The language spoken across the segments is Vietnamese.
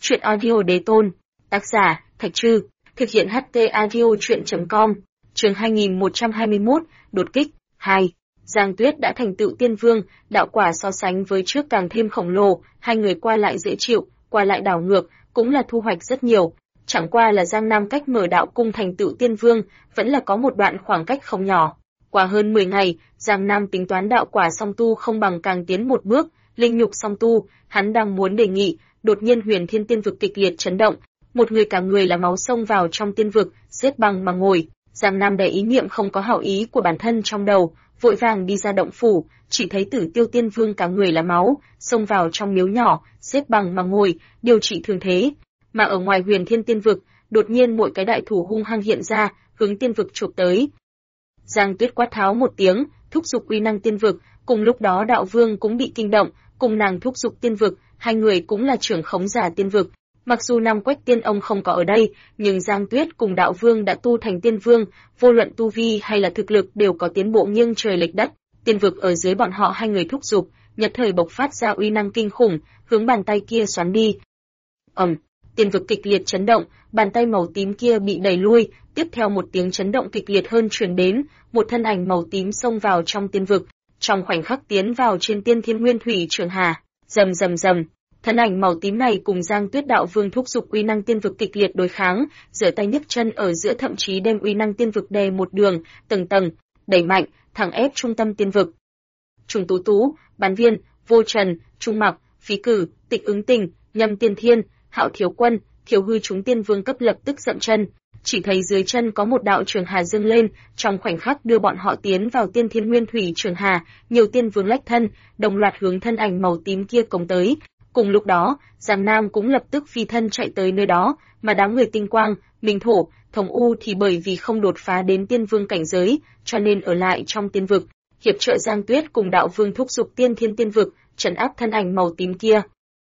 Chuyện audio đế tôn. Tác giả, Thạch Trư. Thực hiện HT audio chuyện.com. Chương 2121, đột kích. 2. Giang Tuyết đã thành tựu tiên vương, đạo quả so sánh với trước càng thêm khổng lồ, hai người qua lại dễ chịu, qua lại đảo ngược, cũng là thu hoạch rất nhiều. Chẳng qua là Giang Nam cách mở đạo cung thành tựu tiên vương, vẫn là có một đoạn khoảng cách không nhỏ. Qua hơn 10 ngày, Giang Nam tính toán đạo quả song tu không bằng càng tiến một bước, linh nhục song tu, hắn đang muốn đề nghị, đột nhiên Huyền Thiên Tiên Vực kịch liệt chấn động, một người cả người là máu xông vào trong tiên vực, xếp bằng mà ngồi. Giang Nam đè ý niệm không có hảo ý của bản thân trong đầu, vội vàng đi ra động phủ, chỉ thấy Tử Tiêu Tiên Vương cả người là máu, xông vào trong miếu nhỏ, xếp bằng mà ngồi, điều trị thương thế. Mà ở ngoài Huyền Thiên Tiên Vực, đột nhiên mỗi cái đại thủ hung hăng hiện ra, hướng tiên vực chụp tới. Giang Tuyết quát tháo một tiếng, thúc giục uy năng tiên vực, cùng lúc đó Đạo Vương cũng bị kinh động, cùng nàng thúc giục tiên vực, hai người cũng là trưởng khống giả tiên vực. Mặc dù Nam Quách Tiên ông không có ở đây, nhưng Giang Tuyết cùng Đạo Vương đã tu thành tiên vương, vô luận tu vi hay là thực lực đều có tiến bộ nghiêng trời lệch đất. Tiên vực ở dưới bọn họ hai người thúc giục, nhất thời bộc phát ra uy năng kinh khủng, hướng bàn tay kia xoắn đi. Tiên vực kịch liệt chấn động, bàn tay màu tím kia bị đẩy lui, tiếp theo một tiếng chấn động kịch liệt hơn truyền đến, một thân ảnh màu tím xông vào trong tiên vực, trong khoảnh khắc tiến vào trên Tiên Thiên Nguyên Thủy Trường Hà. Rầm rầm rầm, thân ảnh màu tím này cùng Giang Tuyết Đạo Vương thúc giục uy năng tiên vực kịch liệt đối kháng, giở tay nhấc chân ở giữa thậm chí đem uy năng tiên vực đè một đường, tầng tầng, đẩy mạnh, thẳng ép trung tâm tiên vực. Trùng Tú Tú, Bán Viên, Vô Trần, Trung Mặc, Phí Cử, Tịch Ứng Tình, Nhâm Tiên Thiên, Hạo Thiếu Quân, Thiếu Hư chúng tiên vương cấp lập tức dậm chân, chỉ thấy dưới chân có một đạo trường hà dâng lên, trong khoảnh khắc đưa bọn họ tiến vào Tiên Thiên Nguyên Thủy Trường Hà, nhiều tiên vương lách thân, đồng loạt hướng thân ảnh màu tím kia công tới. Cùng lúc đó, Giang Nam cũng lập tức phi thân chạy tới nơi đó, mà đám người Tinh Quang, Minh Thổ, Thống U thì bởi vì không đột phá đến tiên vương cảnh giới, cho nên ở lại trong tiên vực, hiệp trợ Giang Tuyết cùng Đạo Vương thúc giục Tiên Thiên Tiên Vực, trấn áp thân ảnh màu tím kia.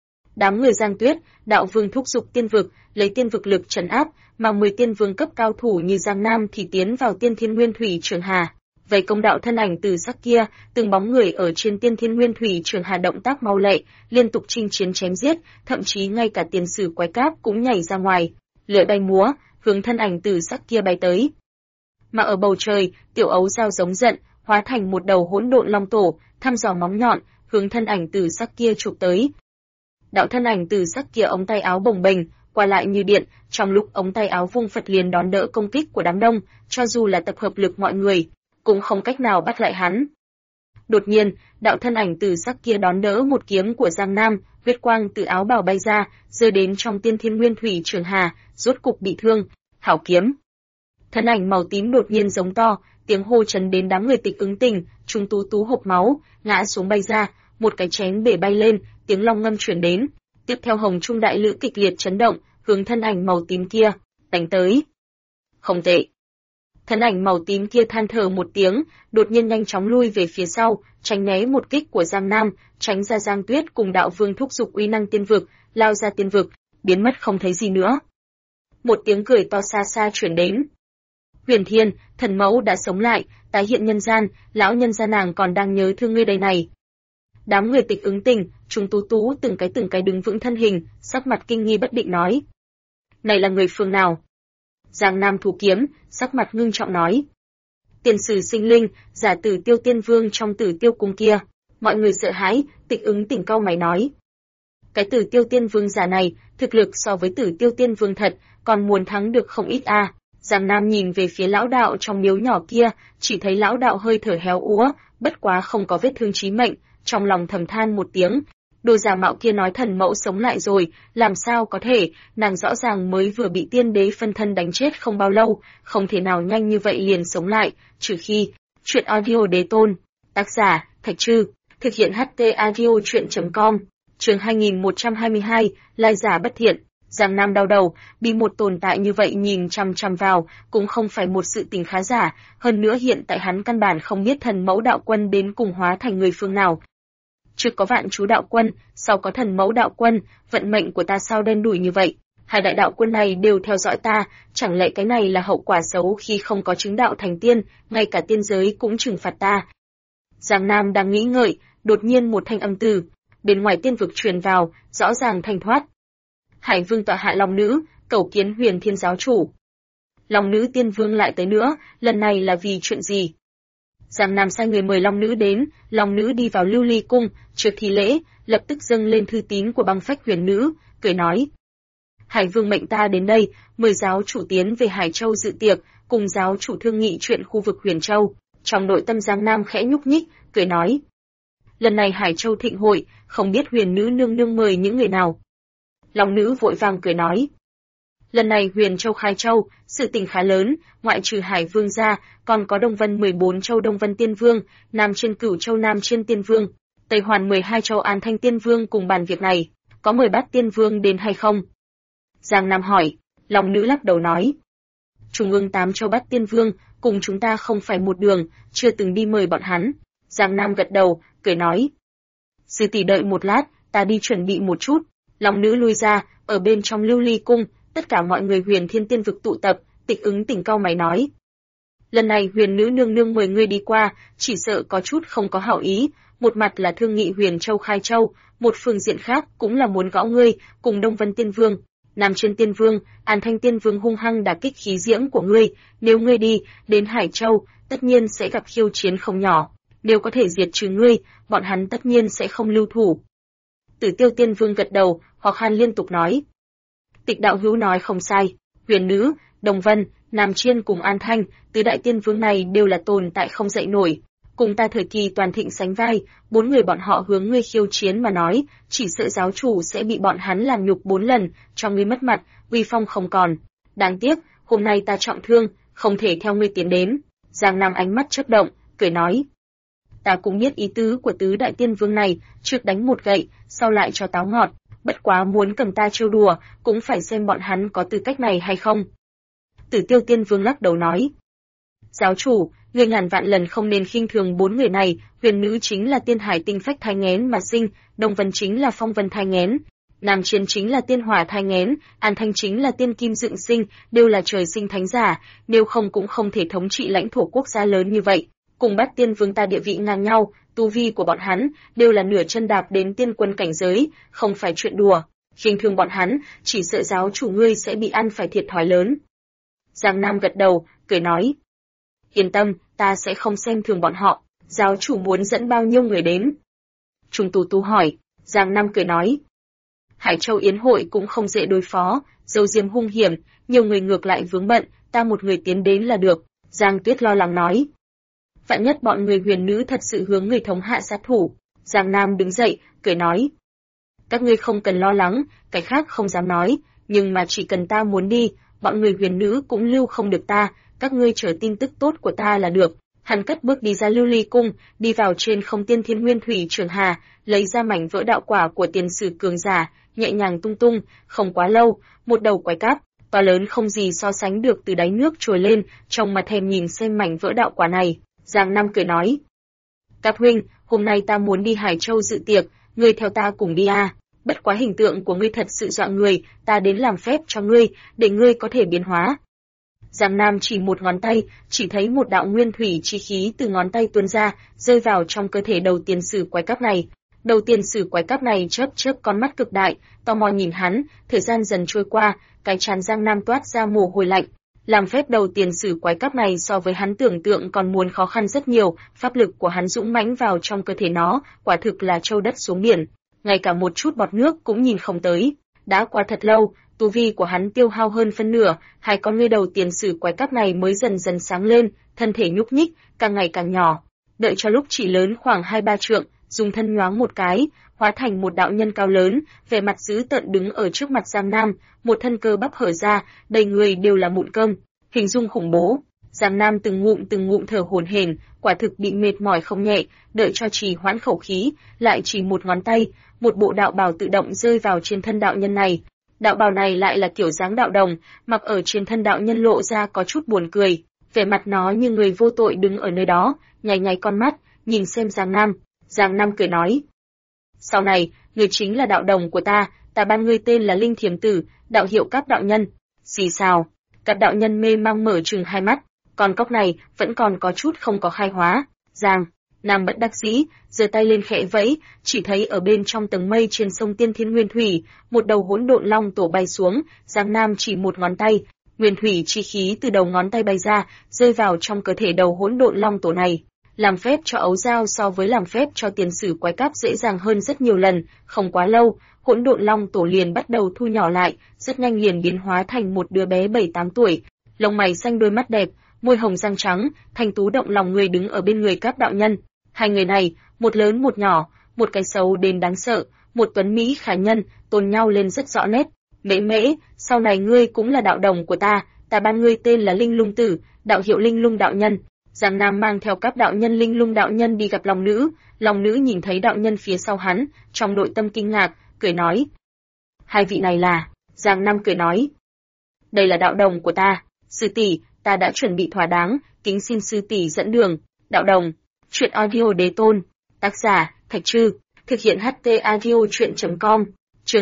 Đám người Giang Tuyết, Đạo Vương thúc giục tiên vực, lấy tiên vực lực trấn áp, mà 10 tiên vương cấp cao thủ như Giang Nam thì tiến vào Tiên Thiên Nguyên Thủy Trường Hà. Vây công đạo thân ảnh từ sắc kia, từng bóng người ở trên Tiên Thiên Nguyên Thủy Trường Hà động tác mau lẹ, liên tục chinh chiến chém giết, thậm chí ngay cả tiền sử quái cáp cũng nhảy ra ngoài, lưỡi bay múa, hướng thân ảnh từ sắc kia bay tới. Mà ở bầu trời, tiểu ấu dao giống giận, hóa thành một đầu hỗn độn long tổ, thăm dò móng nhọn, hướng thân ảnh từ sắc kia chụp tới. Đạo thân ảnh từ sắc kia ống tay áo bồng bềnh, qua lại như điện, trong lúc ống tay áo vung phật liền đón đỡ công kích của đám đông, cho dù là tập hợp lực mọi người, cũng không cách nào bắt lại hắn. Đột nhiên, đạo thân ảnh từ sắc kia đón đỡ một kiếm của Giang Nam, huyết quang từ áo bào bay ra, rơi đến trong Tiên Thiên Nguyên Thủy Trường Hà, rốt cục bị thương. Hảo kiếm! Thân ảnh màu tím đột nhiên giống to, tiếng hô chấn đến đám người Tịch Ứng Tình, Trung Tú Tú hộc máu, ngã xuống bay ra, một cái chén bể bay lên, tiếng long ngâm truyền đến. Tiếp theo Hồng Trung Đại Lữ kịch liệt chấn động, hướng thân ảnh màu tím kia đánh tới. Không tệ. Thân ảnh màu tím kia than thở một tiếng, đột nhiên nhanh chóng lui về phía sau, tránh né một kích của Giang Nam, tránh ra Giang Tuyết cùng Đạo Vương thúc giục uy năng tiên vực, lao ra tiên vực, biến mất không thấy gì nữa. Một tiếng cười to xa xa truyền đến. Huyền Thiên, thần mẫu đã sống lại, tái hiện nhân gian, lão nhân gia nàng còn đang nhớ thương ngươi đây này. Đám người Tịch Ứng Tình, Trung Tú Tú từng cái đứng vững thân hình, sắc mặt kinh nghi bất định nói. Này là người phương nào? Giang Nam thủ kiếm, sắc mặt ngưng trọng nói. Tiền sử sinh linh, giả Tử Tiêu Tiên Vương trong Tử Tiêu cung kia. Mọi người sợ hãi, Tịch Ứng Tình cau mày nói. Cái Tử Tiêu Tiên Vương giả này, thực lực so với Tử Tiêu Tiên Vương thật, còn muốn thắng được không ít a. Giang Nam nhìn về phía lão đạo trong miếu nhỏ kia, chỉ thấy lão đạo hơi thở héo úa, bất quá không có vết thương chí mệnh, trong lòng thầm than một tiếng. Đồ giả mạo kia nói thần mẫu sống lại rồi, làm sao có thể, nàng rõ ràng mới vừa bị tiên đế phân thân đánh chết không bao lâu, không thể nào nhanh như vậy liền sống lại, trừ khi. Chuyện audio đế tôn. Tác giả, Thạch Trư. Thực hiện HT audio chuyện.com. Chương 2122, lai giả bất thiện. Giang Nam đau đầu, bị một tồn tại như vậy nhìn chằm chằm vào, cũng không phải một sự tình khá giả, hơn nữa hiện tại hắn căn bản không biết thần mẫu đạo quân đến cùng hóa thành người phương nào. Trước có Vạn Chú đạo quân, sau có thần mẫu đạo quân, vận mệnh của ta sao đen đủi như vậy? Hai đại đạo quân này đều theo dõi ta, chẳng lẽ cái này là hậu quả xấu khi không có chứng đạo thành tiên, ngay cả tiên giới cũng trừng phạt ta. Giang Nam đang nghĩ ngợi, đột nhiên một thanh âm từ bên ngoài tiên vực truyền vào, rõ ràng thanh thoát. Hải Vương tọa hạ Long Nữ, cầu kiến Huyền Thiên giáo chủ. Long Nữ Tiên Vương lại tới nữa, lần này là vì chuyện gì? Giang Nam sai người mời Long Nữ đến, Long Nữ đi vào Lưu Ly cung, trước thi lễ, lập tức dâng lên thư tín của băng phách huyền nữ, cười nói: Hải Vương mệnh ta đến đây, mời giáo chủ tiến về Hải Châu dự tiệc, cùng giáo chủ thương nghị chuyện khu vực Huyền Châu. Trong nội tâm Giang Nam khẽ nhúc nhích, cười nói: lần này Hải Châu thịnh hội, không biết huyền nữ nương nương mời những người nào. Long Nữ vội vàng cười nói: lần này Huyền Châu khai châu, sự tình khá lớn, ngoại trừ Hải Vương ra, còn có Đông Vân 14 châu Đông Vân Tiên Vương, Nam Chiên Cửu Châu Nam Chiên Tiên Vương, Tây Hoàn 12 châu An Thanh Tiên Vương cùng bàn việc này, có mời Bát Tiên Vương đến hay không? Giang Nam hỏi. Long Nữ lắc đầu nói: Trung ương 8 châu Bát Tiên Vương, cùng chúng ta không phải một đường, chưa từng đi mời bọn hắn. Giang Nam gật đầu, cười nói: sư tỷ đợi một lát, ta đi chuẩn bị một chút. Long Nữ lui ra, ở bên trong Lưu Ly cung, tất cả mọi người Huyền Thiên Tiên vực tụ tập, Tịch Ứng Tỉnh cau mày nói: lần này huyền nữ nương nương mời ngươi đi qua, chỉ sợ có chút không có hảo ý, một mặt là thương nghị Huyền Châu khai châu, một phương diện khác cũng là muốn gõ ngươi, cùng Đông Vân Tiên Vương, Nam Chiên Tiên Vương, An Thanh Tiên Vương hung hăng đả kích khí diễm của ngươi, nếu ngươi đi đến Hải Châu, tất nhiên sẽ gặp khiêu chiến không nhỏ, nếu có thể diệt trừ ngươi, bọn hắn tất nhiên sẽ không lưu thủ. Tử Tiêu Tiên Vương gật đầu, hoặc Khan liên tục nói: Tịch đạo hữu nói không sai, huyền nữ, Đông Vân, Nam Chiên cùng An Thanh, tứ đại tiên vương này đều là tồn tại không dậy nổi, cùng ta thời kỳ toàn thịnh sánh vai, 4 người bọn họ hướng ngươi khiêu chiến mà nói, chỉ sợ giáo chủ sẽ bị bọn hắn làm nhục 4 lần, cho ngươi mất mặt, uy phong không còn. Đáng tiếc, hôm nay ta trọng thương, không thể theo ngươi tiến đến. Giang Nam ánh mắt chớp động, cười nói: ta cũng biết ý tứ của tứ đại tiên vương này, trước đánh một gậy, sau lại cho táo ngọt, bất quá muốn cầm ta trêu đùa, cũng phải xem bọn hắn có tư cách này hay không. Tử Tiêu Tiên Vương lắc đầu nói: giáo chủ, ngươi ngàn vạn lần không nên khinh thường 4 người này, huyền nữ chính là tiên hải tinh phách thai nghén mà sinh, Đông Vân chính là phong vân thai nghén, Nam Chiên chính là tiên hỏa thai nghén, An Thanh chính là tiên kim dựng sinh, đều là trời sinh thánh giả, nếu không cũng không thể thống trị lãnh thổ quốc gia lớn như vậy. Cùng Bát Tiên Vương ta địa vị ngang nhau, tu vi của bọn hắn đều là nửa chân đạp đến tiên quân cảnh giới, không phải chuyện đùa. Khinh thường bọn hắn, chỉ sợ giáo chủ ngươi sẽ bị ăn phải thiệt thòi lớn. Giang Nam gật đầu, cười nói: yên tâm, ta sẽ không xem thường bọn họ. Giáo chủ muốn dẫn bao nhiêu người đến? Trung Tú Tú hỏi. Giang Nam cười nói: Hải Châu Yến hội cũng không dễ đối phó, dâu diếm hung hiểm, nhiều người ngược lại vướng bận, ta một người tiến đến là được. Giang Tuyết lo lắng nói: vạn nhất bọn người huyền nữ thật sự hướng người thống hạ sát thủ. Giang Nam đứng dậy, cười nói: các ngươi không cần lo lắng, cái khác không dám nói, nhưng mà chỉ cần ta muốn đi, bọn người huyền nữ cũng lưu không được ta, các ngươi chờ tin tức tốt của ta là được. Hắn cất bước đi ra Lưu Ly cung, đi vào trên không Tiên Thiên Nguyên Thủy Trường Hà, lấy ra mảnh vỡ đạo quả của tiền sử cường giả, nhẹ nhàng tung tung, không quá lâu, một đầu quái cáp to lớn không gì so sánh được từ đáy nước trồi lên, trong mặt thèm nhìn xem mảnh vỡ đạo quả này. Giang Nam cười nói: Cáp huynh, hôm nay ta muốn đi Hải Châu dự tiệc, ngươi theo ta cùng đi à? Bất quá hình tượng của ngươi thật sự dọa người, ta đến làm phép cho ngươi, để ngươi có thể biến hóa. Giang Nam chỉ một ngón tay, chỉ thấy một đạo nguyên thủy chi khí từ ngón tay tuôn ra, rơi vào trong cơ thể đầu tiền sử quái cáp này. Đầu tiền sử quái cáp này chớp chớp con mắt cực đại, tò mò nhìn hắn, thời gian dần trôi qua, cái trán Giang Nam toát ra mồ hôi lạnh. Làm phép đầu tiền sử quái cáp này so với hắn tưởng tượng còn muốn khó khăn rất nhiều, pháp lực của hắn dũng mãnh vào trong cơ thể nó, quả thực là châu đất xuống biển, ngay cả một chút bọt nước cũng nhìn không tới. Đã qua thật lâu, tu vi của hắn tiêu hao hơn phân nửa, hai con ngươi đầu tiền sử quái cáp này mới dần dần sáng lên, thân thể nhúc nhích, càng ngày càng nhỏ. Đợi cho lúc chỉ lớn khoảng 2-3 trượng, dùng thân nhoáng một cái, hóa thành một đạo nhân cao lớn, vẻ mặt dữ tợn đứng ở trước mặt Giang Nam, một thân cơ bắp hở ra, đầy người đều là mụn cơm, hình dung khủng bố. Giang Nam từng ngụm thở hổn hển, quả thực bị mệt mỏi không nhẹ, đợi cho trì hoãn khẩu khí, lại chỉ một ngón tay, một bộ đạo bào tự động rơi vào trên thân đạo nhân này. Đạo bào này lại là kiểu dáng đạo đồng, mặc ở trên thân đạo nhân lộ ra có chút buồn cười, vẻ mặt nó như người vô tội đứng ở nơi đó, nháy nháy con mắt, nhìn xem Giang Nam. Giang Nam cười nói: sau này, người chính là đạo đồng của ta ban ngươi tên là Linh Thiểm Tử, đạo hiệu Cáp đạo nhân. Xì xào, Cáp đạo nhân mê mang mở trừng hai mắt, con cóc này vẫn còn có chút không có khai hóa. Nam bất đắc dĩ, giơ tay lên khẽ vẫy, chỉ thấy ở bên trong tầng mây trên sông Tiên Thiên Nguyên Thủy, một đầu hỗn độn long tổ bay xuống, Giang Nam chỉ một ngón tay, nguyên thủy chi khí từ đầu ngón tay bay ra, rơi vào trong cơ thể đầu hỗn độn long tổ này. Làm phép cho ấu dao so với làm phép cho tiền sử quái cáp dễ dàng hơn rất nhiều lần, không quá lâu, hỗn độn long tổ liền bắt đầu thu nhỏ lại, rất nhanh liền biến hóa thành một đứa bé 7-8 tuổi, lông mày xanh đôi mắt đẹp, môi hồng răng trắng, thanh tú động lòng người đứng ở bên người các đạo nhân. Hai người này, một lớn một nhỏ, một cái xấu đến đáng sợ, một tuấn mỹ khả nhân, tôn nhau lên rất rõ nét. Mễ Mễ, sau này ngươi cũng là đạo đồng của ta ban ngươi tên là Linh Lung Tử, đạo hiệu Linh Lung đạo nhân. Giang Nam mang theo các đạo nhân Linh Lung đạo nhân đi gặp Long nữ nhìn thấy đạo nhân phía sau hắn, trong nội tâm kinh ngạc, cười nói: "Hai vị này là?" Giang Nam cười nói: "Đây là đạo đồng của ta, sư tỷ, ta đã chuẩn bị thỏa đáng, kính xin sư tỷ dẫn đường." Đạo đồng, truyện audio đế tôn, tác giả Thạch Trư, thực hiện HT audio truyện.com, chương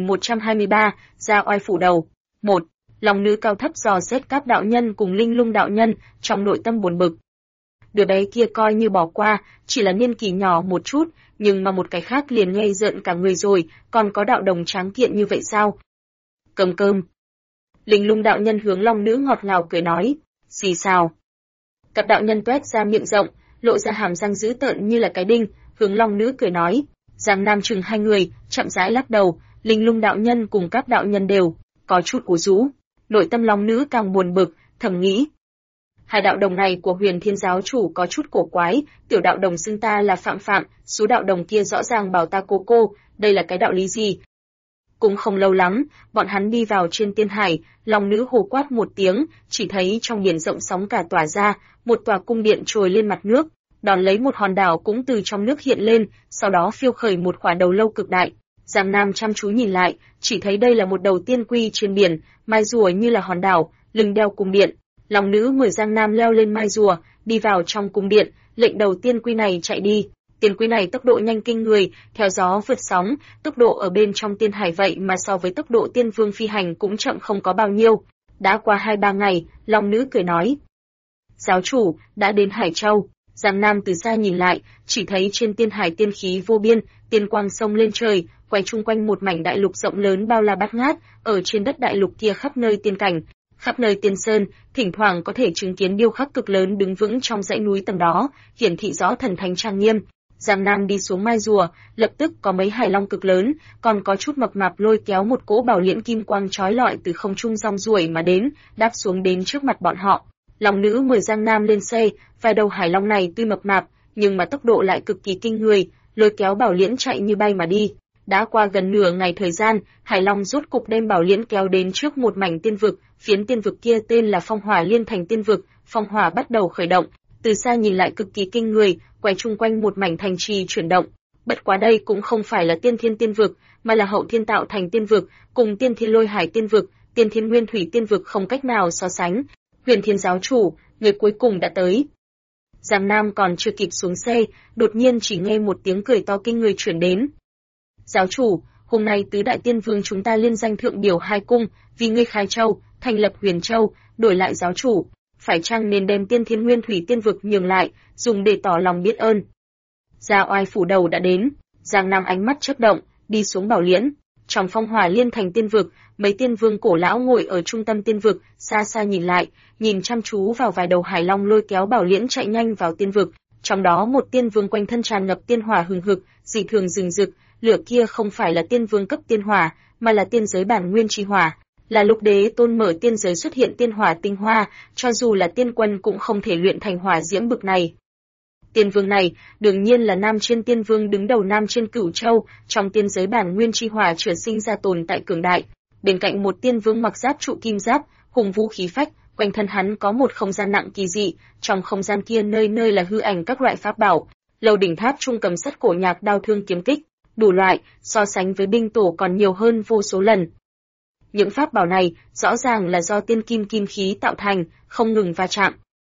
2123, ra oai phủ đầu. 1. Long nữ cao thấp dò xét các đạo nhân cùng Linh Lung đạo nhân, trong nội tâm buồn bực. Đứa bé kia coi như bỏ qua, chỉ là niên kỷ nhỏ một chút, nhưng mà một cái khác liền ngây rợn cả người rồi, còn có đạo đồng tráng kiện như vậy sao? Cầm cơm. Linh Lung đạo nhân hướng Long nữ ngọt ngào cười nói, xì xào. Các đạo nhân tuét ra miệng rộng, lộ ra hàm răng dữ tợn như là cái đinh, hướng Long nữ cười nói. Giang Nam chừng hai người, chậm rãi lắc đầu, Linh Lung đạo nhân cùng các đạo nhân đều có chút ủ rũ. Nội tâm Long nữ càng buồn bực, thầm nghĩ. Hai đạo đồng này của Huyền Thiên giáo chủ có chút cổ quái, tiểu đạo đồng xưng ta là Phạm Phạm, số đạo đồng kia rõ ràng bảo ta cô, đây là cái đạo lý gì? Cũng không lâu lắm, bọn hắn đi vào trên tiên hải, Long nữ hồ quát một tiếng, chỉ thấy trong biển rộng sóng cả tỏa ra, một tòa cung điện trồi lên mặt nước, đón lấy một hòn đảo cũng từ trong nước hiện lên, sau đó phiêu khởi một quả đầu lâu cực đại. Giang Nam chăm chú nhìn lại, chỉ thấy đây là một đầu tiên quy trên biển, mai rùa như là hòn đảo, lưng đeo cung điện. Long nữ mời Giang Nam leo lên mai rùa, đi vào trong cung điện, lệnh đầu tiên quy này chạy đi. Tiên quy này tốc độ nhanh kinh người, theo gió vượt sóng, tốc độ ở bên trong tiên hải vậy mà so với tốc độ tiên vương phi hành cũng chậm không có bao nhiêu. Đã qua 2-3 ngày, Long nữ cười nói. Giáo chủ, đã đến Hải Châu. Giang Nam từ xa nhìn lại, chỉ thấy trên tiên hải tiên khí vô biên, tiên quang sông lên trời, quay chung quanh một mảnh đại lục rộng lớn bao la bát ngát, ở trên đất đại lục kia khắp nơi tiên cảnh, khắp nơi tiên sơn, thỉnh thoảng có thể chứng kiến điêu khắc cực lớn đứng vững trong dãy núi tầng đó, hiển thị rõ thần thánh trang nghiêm. Giang Nam đi xuống mai rùa, lập tức có mấy hải long cực lớn, còn có chút mập mạp lôi kéo một cỗ bảo liễn kim quang chói lọi từ không trung rong ruổi mà đến, đáp xuống đến trước mặt bọn họ. Long nữ mời Giang Nam lên xe, vài đầu hải long này tuy mập mạp, nhưng mà tốc độ lại cực kỳ kinh người, lôi kéo bảo liễn chạy như bay mà đi. Đã qua gần nửa ngày thời gian, hải long rốt cục đem bảo liễn kéo đến trước một mảnh tiên vực, phiến tiên vực kia tên là Phong Hỏa Liên Thành tiên vực, phong hỏa bắt đầu khởi động, từ xa nhìn lại cực kỳ kinh người, quay chung quanh một mảnh thành trì chuyển động. Bất quá đây cũng không phải là tiên thiên tiên vực, mà là hậu thiên tạo thành tiên vực, cùng tiên thiên lôi hải tiên vực, tiên thiên nguyên thủy tiên vực không cách nào so sánh. Huyền Thiên giáo chủ, người cuối cùng đã tới. Giang Nam còn chưa kịp xuống xe, đột nhiên chỉ nghe một tiếng cười to kinh người truyền đến. Giáo chủ, hôm nay tứ đại tiên vương chúng ta liên danh thượng biểu hai cung, vì ngươi khai châu, thành lập Huyền Châu, đổi lại giáo chủ, phải chăng nên đem tiên thiên nguyên thủy tiên vực nhường lại, dùng để tỏ lòng biết ơn. Gia oai phủ đầu đã đến, Giang Nam ánh mắt chớp động, đi xuống bảo liễn. Trong Phong Hỏa Liên Thành tiên vực, mấy tiên vương cổ lão ngồi ở trung tâm tiên vực, xa xa nhìn lại, nhìn chăm chú vào vài đầu hải long lôi kéo bảo liễn chạy nhanh vào tiên vực. Trong đó một tiên vương quanh thân tràn ngập tiên hỏa hừng hực, dị thường rừng rực, lửa kia không phải là tiên vương cấp tiên hỏa, mà là tiên giới bản nguyên chi hỏa. Là lúc đế tôn mở tiên giới xuất hiện tiên hỏa tinh hoa, cho dù là tiên quân cũng không thể luyện thành hỏa diễm bực này. Tiên vương này, đương nhiên là Nam Chiên tiên vương đứng đầu Nam Chiên Cửu Châu, trong tiên giới bản nguyên chi hỏa chữa sinh ra tồn tại cường đại. Bên cạnh một tiên vương mặc giáp trụ kim giáp, hùng vũ khí phách, quanh thân hắn có một không gian nặng kỳ dị, trong không gian kia nơi nơi là hư ảnh các loại pháp bảo, lầu đỉnh tháp trung cầm sắt cổ nhạc đao thương kiếm kích, đủ loại, so sánh với binh tổ còn nhiều hơn vô số lần. Những pháp bảo này rõ ràng là do tiên kim kim khí tạo thành, không ngừng va chạm.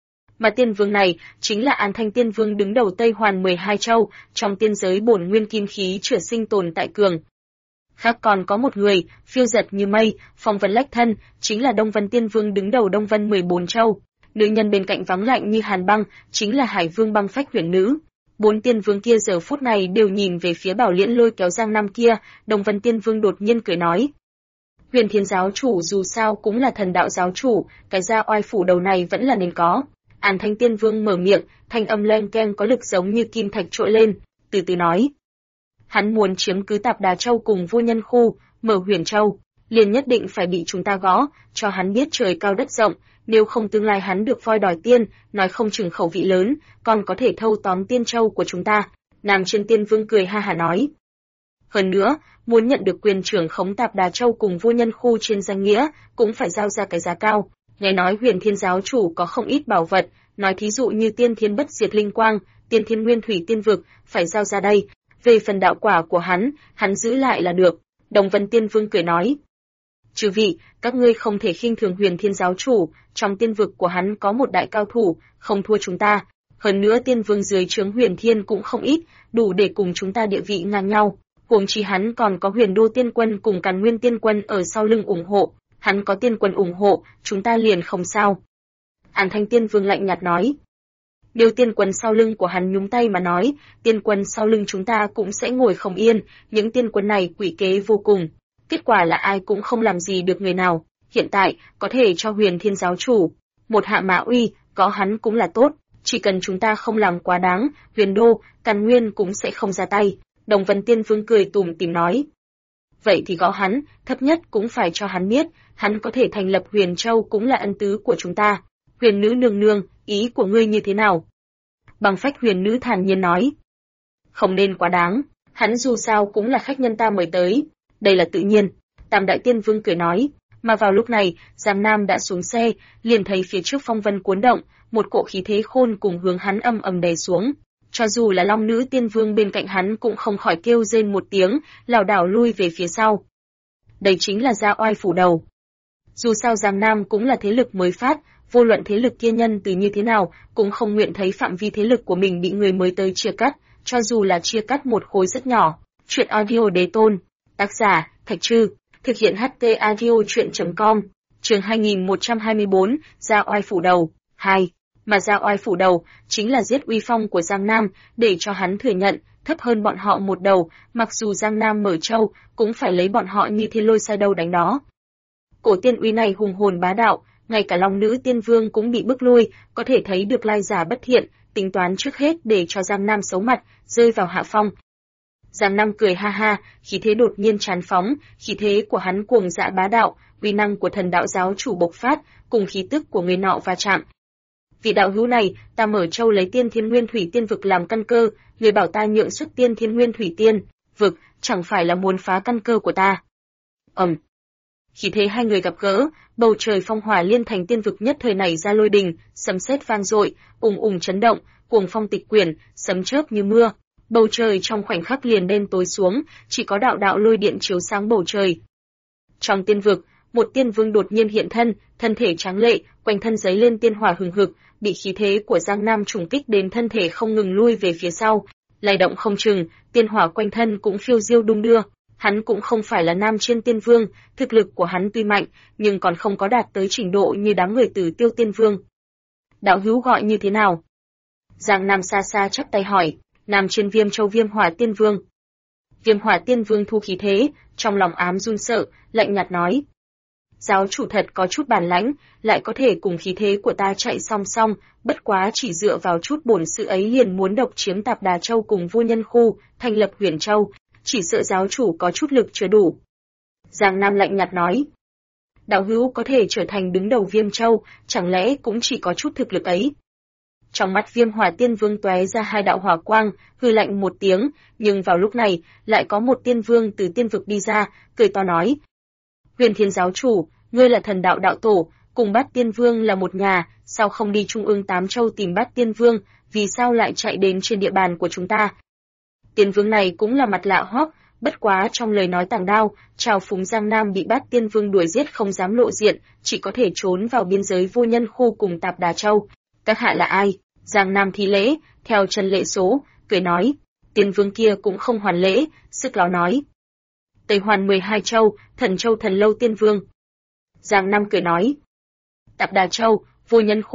Mà tiên vương này chính là An Thanh tiên vương đứng đầu Tây Hoàn 12 châu, trong tiên giới bổn nguyên kim khí chữa sinh tồn tại cường. Khác còn có một người, phiêu giật như mây, phong vân lách thân, chính là Đông Vân tiên vương đứng đầu Đông Vân 14 châu. Nữ nhân bên cạnh vắng lạnh như hàn băng, chính là Hải Vương Băng Phách huyền nữ. 4 tiên vương kia giờ phút này đều nhìn về phía Bảo Liễn lôi kéo Giang Nam kia, Đồng Vân Tiên Vương đột nhiên cười nói. Huyền Thiên giáo chủ dù sao cũng là thần đạo giáo chủ, cái gia oai phủ đầu này vẫn là nên có. An Thanh Tiên Vương mở miệng, thanh âm leng keng có lực giống như kim thạch trội lên, từ từ nói. Hắn muốn chiếm cứ Tạp Đà Châu cùng Vô Nhân Khu, mở Huyền Châu, liền nhất định phải bị chúng ta gõ, cho hắn biết trời cao đất rộng, nếu không tương lai hắn được voi đòi tiên, nói không chừng khẩu vị lớn, còn có thể thâu tóm Tiên Châu của chúng ta. Nam Chân Tiên Vương cười ha hả nói. Hơn nữa, muốn nhận được quyền trưởng khống Tạp Đà Châu cùng Vô Nhân Khu trên danh nghĩa, cũng phải giao ra cái giá cao. Nghe nói Huyền Thiên giáo chủ có không ít bảo vật, nói thí dụ như Tiên Thiên Bất Diệt Linh Quang, Tiên Thiên Nguyên Thủy Tiên Vực, phải giao ra đây. Về phần đạo quả của hắn giữ lại là được. Đồng Vân Tiên Vương cười nói. Chư vị, các ngươi không thể khinh thường Huyền Thiên giáo chủ, trong tiên vực của hắn có một đại cao thủ, không thua chúng ta. Hơn nữa tiên vương dưới trướng Huyền Thiên cũng không ít, đủ để cùng chúng ta địa vị ngang nhau. Huống chi hắn còn có Huyền Đô Tiên Quân cùng Càn Nguyên Tiên Quân ở sau lưng ủng hộ, hắn có tiên quân ủng hộ, chúng ta liền không sao. An Thanh Tiên Vương lạnh nhạt nói. Nếu tiên quân sau lưng của hắn nhúng tay mà nói, tiên quân sau lưng chúng ta cũng sẽ ngồi không yên, những tiên quân này quỷ kế vô cùng. Kết quả là ai cũng không làm gì được người nào, hiện tại có thể cho Huyền Thiên giáo chủ một hạ mã uy, có hắn cũng là tốt, chỉ cần chúng ta không làm quá đáng, Huyền Đô, Càn Nguyên cũng sẽ không ra tay. Đồng Vân Tiên Vương cười tủm tỉm nói. Vậy thì gõ hắn, thấp nhất cũng phải cho hắn biết, hắn có thể thành lập Huyền Châu cũng là ân tứ của chúng ta. Huyền nữ nương nương, ý của ngươi như thế nào? Băng Phách Huyền nữ thản nhiên nói. Không nên quá đáng, hắn dù sao cũng là khách nhân ta mời tới, đây là tự nhiên. Tam Đại Tiên Vương cười nói, mà vào lúc này, Giang Nam đã xuống xe, liền thấy phía trước phong vân cuốn động, một cỗ khí thế khôn cùng hướng hắn ầm ầm đè xuống. Cho dù là Long Nữ Tiên Vương bên cạnh hắn cũng không khỏi kêu rên một tiếng, lảo đảo lui về phía sau. Đây chính là gia oai phủ đầu. Dù sao Giang Nam cũng là thế lực mới phát, vô luận thế lực kia nhân từ như thế nào, cũng không nguyện thấy phạm vi thế lực của mình bị người mới tới chia cắt, cho dù là chia cắt một khối rất nhỏ. Chuyện audio đế tôn, tác giả, Thạch Trư, thực hiện HT audio chuyện.com, chương 2124, gia oai phủ đầu, 2. Mà gia oai phủ đầu, chính là giết uy phong của Giang Nam, để cho hắn thừa nhận, thấp hơn bọn họ một đầu, mặc dù Giang Nam mở châu, cũng phải lấy bọn họ như thiên lôi sai đâu đánh đó. Cổ tiên uy này hùng hồn bá đạo, ngay cả Long Nữ Tiên Vương cũng bị bức lui, có thể thấy được lai giả bất thiện, tính toán trước hết để cho Giang Nam xấu mặt, rơi vào hạ phong. Giang Nam cười ha ha, khí thế đột nhiên tràn phóng, khí thế của hắn cuồng dã bá đạo, uy năng của thần đạo giáo chủ bộc phát, cùng khí tức của người nọ va chạm. Vị đạo hữu này, ta mở châu lấy Tiên Thiên Nguyên Thủy Tiên vực làm căn cơ, người bảo ta nhượng xuất Tiên Thiên Nguyên Thủy Tiên vực, chẳng phải là muốn phá căn cơ của ta. Khí thế hai người gặp gỡ, bầu trời phong hỏa liên thành tiên vực nhất thời này ra lôi đình, sấm sét vang dội, ùng ùng chấn động, cuồng phong tịch quyển, sấm chớp như mưa. Bầu trời trong khoảnh khắc liền đen tối xuống, chỉ có đạo đạo lôi điện chiếu sáng bầu trời. Trong tiên vực, một tiên vương đột nhiên hiện thân, thân thể tráng lệ, quanh thân giấy lên tiên hỏa hừng hực, bị khí thế của Giang Nam trùng kích đến thân thể không ngừng lui về phía sau, lay động không chừng, tiên hỏa quanh thân cũng phiêu diêu đung đưa. Hắn cũng không phải là Nam Chiên Tiên Vương, thực lực của hắn tuy mạnh, nhưng còn không có đạt tới trình độ như đám người Tử Tiêu Tiên Vương. Đạo hữu gọi như thế nào? Giang Nam xa xa chắp tay hỏi. Nam Chiên Viêm Châu Viêm Hỏa Tiên Vương. Viêm Hỏa Tiên Vương thu khí thế, trong lòng ám run sợ, lạnh nhạt nói. Giáo chủ thật có chút bản lãnh, lại có thể cùng khí thế của ta chạy song song, bất quá chỉ dựa vào chút bổn sự ấy liền muốn độc chiếm Tạp Đà Châu cùng Vô Nhân Khu, thành lập Huyền Châu, chỉ sợ giáo chủ có chút lực chưa đủ. Giang Nam lạnh nhạt nói. Đạo hữu có thể trở thành đứng đầu Viêm Châu, chẳng lẽ cũng chỉ có chút thực lực ấy? Trong mắt Viêm Hỏa Tiên Vương tóe ra hai đạo hỏa quang, hư lạnh một tiếng, nhưng vào lúc này, lại có một tiên vương từ tiên vực đi ra, cười to nói. Huyền Thiên giáo chủ, ngươi là thần đạo đạo tổ, cùng Bát Tiên Vương là một nhà, sao không đi trung ương 8 châu tìm Bát Tiên Vương, vì sao lại chạy đến trên địa bàn của chúng ta? Tiên vương này cũng là mặt lạ hoắc, bất quá trong lời nói tàng đao, trào phúng Giang Nam bị Bát Tiên Vương đuổi giết không dám lộ diện, chỉ có thể trốn vào biên giới Vô Nhân Khu cùng Tạp Đà Châu. Các hạ là ai? Giang Nam thi lễ, theo chân lễ số, cười nói. Tiên vương kia cũng không hoàn lễ, sức láo nói. Tây Hoàn 12 châu, Thần Châu Thần Lâu Tiên Vương. Giang Nam cười nói. Tạp Đà Châu, Vô Nhân Khu,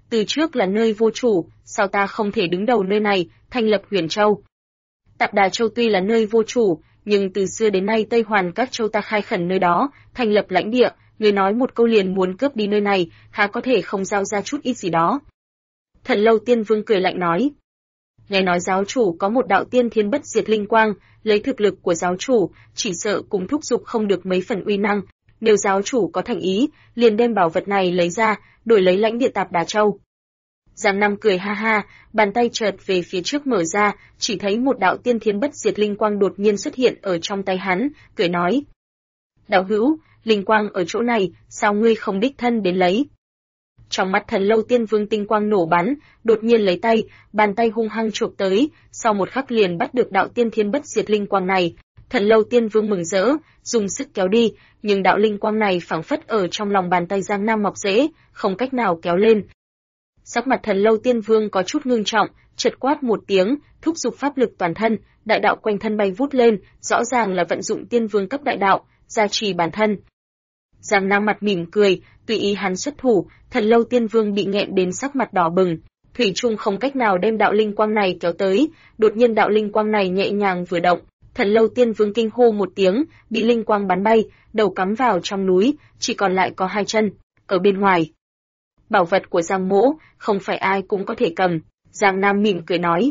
từ trước là nơi vô chủ, sao ta không thể đứng đầu nơi này, thành lập Huyền Châu? Tạp Đà Châu tuy là nơi vô chủ, nhưng từ xưa đến nay Tây Hoàn các châu ta khai khẩn nơi đó, thành lập lãnh địa, người nói một câu liền muốn cướp đi nơi này, há có thể không giao ra chút ít gì đó. Thần Lâu Tiên Vương cười lạnh nói. Nghe nói giáo chủ có một đạo tiên thiên bất diệt linh quang, lấy thực lực của giáo chủ, chỉ sợ cùng thúc giục không được mấy phần uy năng. Nếu giáo chủ có thành ý, liền đem bảo vật này lấy ra, đổi lấy lãnh địa Tạp Đà Châu. Giang Nam cười ha ha, bàn tay chợt về phía trước mở ra, chỉ thấy một đạo tiên thiên bất diệt linh quang đột nhiên xuất hiện ở trong tay hắn, cười nói. Đạo hữu, linh quang ở chỗ này, sao ngươi không đích thân đến lấy? Trong mắt Thần Lâu Tiên Vương tinh quang nổ bắn, đột nhiên lấy tay, bàn tay hung hăng chụp tới, sau một khắc liền bắt được đạo tiên thiên bất diệt linh quang này. Thần Lâu Tiên Vương mừng rỡ, dùng sức kéo đi, nhưng đạo linh quang này phảng phất ở trong lòng bàn tay Giang Nam mọc rễ, không cách nào kéo lên. Sắc mặt Thần Lâu Tiên Vương có chút ngưng trọng, chợt quát một tiếng, thúc giục pháp lực toàn thân, đại đạo quanh thân bay vút lên, rõ ràng là vận dụng Tiên Vương cấp đại đạo, gia trì bản thân. Giang Nam mặt mỉm cười, tùy ý hắn xuất thủ, Thần Lâu Tiên Vương bị nghẹn đến sắc mặt đỏ bừng, thủy chung không cách nào đem đạo linh quang này kéo tới, đột nhiên đạo linh quang này nhẹ nhàng vừa động, Thần Lâu Tiên Vương kinh hô một tiếng, bị linh quang bắn bay, đầu cắm vào trong núi, chỉ còn lại có hai chân, ở bên ngoài. Bảo vật của Giang Mỗ, không phải ai cũng có thể cầm, Giang Nam mỉm cười nói.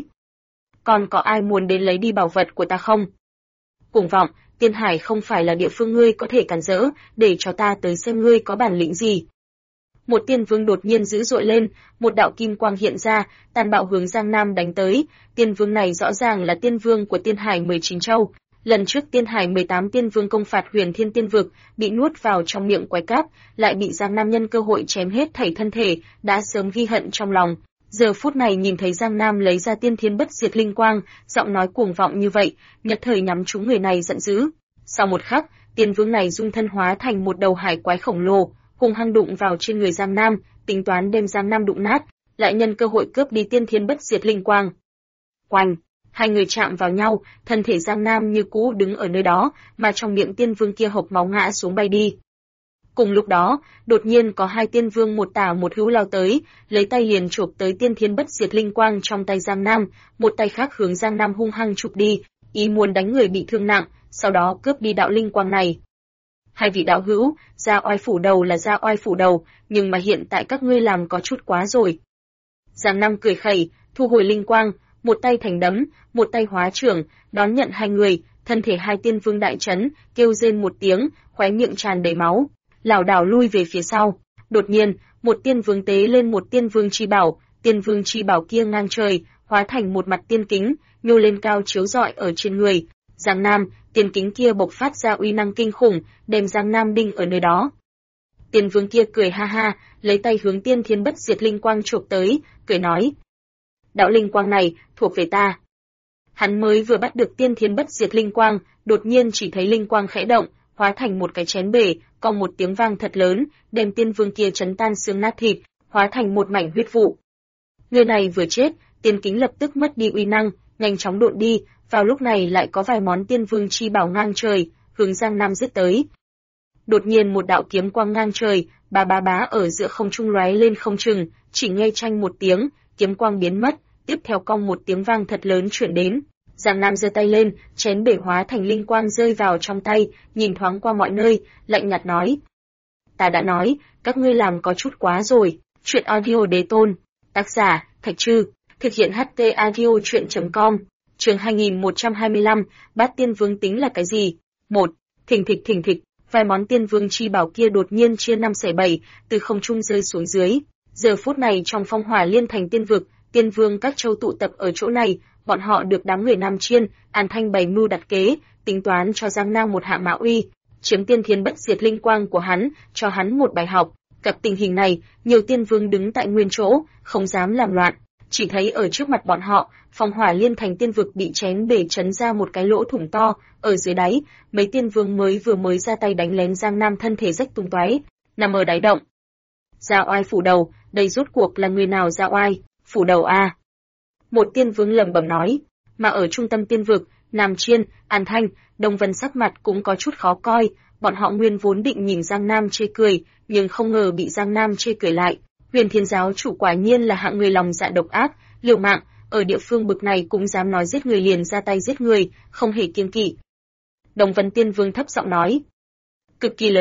Còn có ai muốn đến lấy đi bảo vật của ta không? Cuồng vọng, Tiên Hải không phải là địa phương ngươi có thể cản rỡ, để cho ta tới xem ngươi có bản lĩnh gì. Một tiên vương đột nhiên dữ dội lên, một đạo kim quang hiện ra, tàn bạo hướng Giang Nam đánh tới, tiên vương này rõ ràng là tiên vương của Tiên Hải 19 châu. Lần trước Tiên Hải 18 tiên vương công phạt Huyền Thiên Tiên Vực, bị nuốt vào trong miệng quái cáp, lại bị Giang Nam nhân cơ hội chém hết thảy thân thể, đã sớm ghi hận trong lòng. Giờ phút này nhìn thấy Giang Nam lấy ra tiên thiên bất diệt linh quang, giọng nói cuồng vọng như vậy, nhất thời nhắm trúng người này giận dữ. Sau một khắc, tiên vương này dung thân hóa thành một đầu hải quái khổng lồ, hung hăng đụng vào trên người Giang Nam, tính toán đem Giang Nam đụng nát, lại nhân cơ hội cướp đi tiên thiên bất diệt linh quang. Oanh! Hai người chạm vào nhau, thân thể Giang Nam như cũ đứng ở nơi đó, mà trong miệng tiên vương kia hộc máu ngã xuống bay đi. Cùng lúc đó, đột nhiên có hai tiên vương một tả một hữu lao tới, lấy tay liền chụp tới tiên thiên bất diệt linh quang trong tay Giang Nam, một tay khác hướng Giang Nam hung hăng chụp đi, ý muốn đánh người bị thương nặng, sau đó cướp đi đạo linh quang này. Hai vị đạo hữu, ra oai phủ đầu là ra oai phủ đầu, nhưng mà hiện tại các ngươi làm có chút quá rồi. Giang Nam cười khẩy, thu hồi linh quang, một tay thành đấm, một tay hóa trưởng, đón nhận hai người, thân thể hai tiên vương đại chấn, kêu rên một tiếng, khóe miệng tràn đầy máu, lảo đảo lui về phía sau. Đột nhiên, một tiên vương tế lên một tiên vương chi bảo, tiên vương chi bảo kia ngang trời, hóa thành một mặt tiên kính, nhô lên cao chiếu rọi ở trên người. Giang Nam, tiên kính kia bộc phát ra uy năng kinh khủng, đem Giang Nam đinh ở nơi đó. Tiên vương kia cười ha ha, lấy tay hướng tiên thiên bất diệt linh quang chụp tới, cười nói: đạo linh quang này thuộc về ta. Hắn mới vừa bắt được tiên thiên bất diệt linh quang, đột nhiên chỉ thấy linh quang khẽ động, hóa thành một cái chén bể, cong một tiếng vang thật lớn, đem tiên vương kia chấn tan xương nát thịt, hóa thành một mảnh huyết vụ. Người này vừa chết, tiên kính lập tức mất đi uy năng, nhanh chóng độn đi. Vào lúc này lại có vài món tiên vương chi bảo ngang trời, hướng Giang Nam giết tới. Đột nhiên một đạo kiếm quang ngang trời, bá bá bá ở giữa không trung lóe lên không chừng, chỉ nghe chanh một tiếng, kiếm quang biến mất, tiếp theo cong một tiếng vang thật lớn chuyển đến. Giang Nam giơ tay lên, chén bể hóa thành linh quang rơi vào trong tay, nhìn thoáng qua mọi nơi, lạnh nhạt nói: ta đã nói, các ngươi làm có chút quá rồi. Truyện audio Đế Tôn, tác giả Thạch Trư, thực hiện HT audio truyện.com. Chương 2125, Bát Tiên Vương tính là cái gì? 1. Thình thịch, vài món tiên vương chi bảo kia đột nhiên chia 5/7, từ không trung rơi xuống dưới. Giờ phút này trong Phong Hỏa Liên Thành Tiên Vực, tiên vương các châu tụ tập ở chỗ này, bọn họ được đám người Nam Chiên, An Thanh bày mưu đặt kế, tính toán cho Giang Nam một hạ mã uy, chiếm tiên thiên bất diệt linh quang của hắn, cho hắn một bài học. Gặp tình hình này, nhiều tiên vương đứng tại nguyên chỗ, không dám làm loạn. Chỉ thấy ở trước mặt bọn họ, Phong Hỏa Liên Thành Tiên Vực bị chén bể chấn ra một cái lỗ thủng to, ở dưới đáy, mấy tiên vương vừa mới ra tay đánh lén Giang Nam thân thể rách tung tóe, nằm ở đáy động. Ra oai phủ đầu, đây rốt cuộc là người nào ra oai? Phủ đầu a. Một tiên vương lẩm bẩm nói, mà ở trung tâm tiên vực, Nam Chiên, An Thanh, Đông Vân sắc mặt cũng có chút khó coi, bọn họ nguyên vốn định nhìn Giang Nam chê cười, nhưng không ngờ bị Giang Nam chê cười lại. Huyền Thiên giáo chủ quả nhiên là hạng người lòng dạ độc ác, liều mạng, ở địa phương bực này cũng dám nói giết người liền ra tay giết người, không hề kiêng kỵ. Đồng Vân Tiên Vương thấp giọng nói, cực kỳ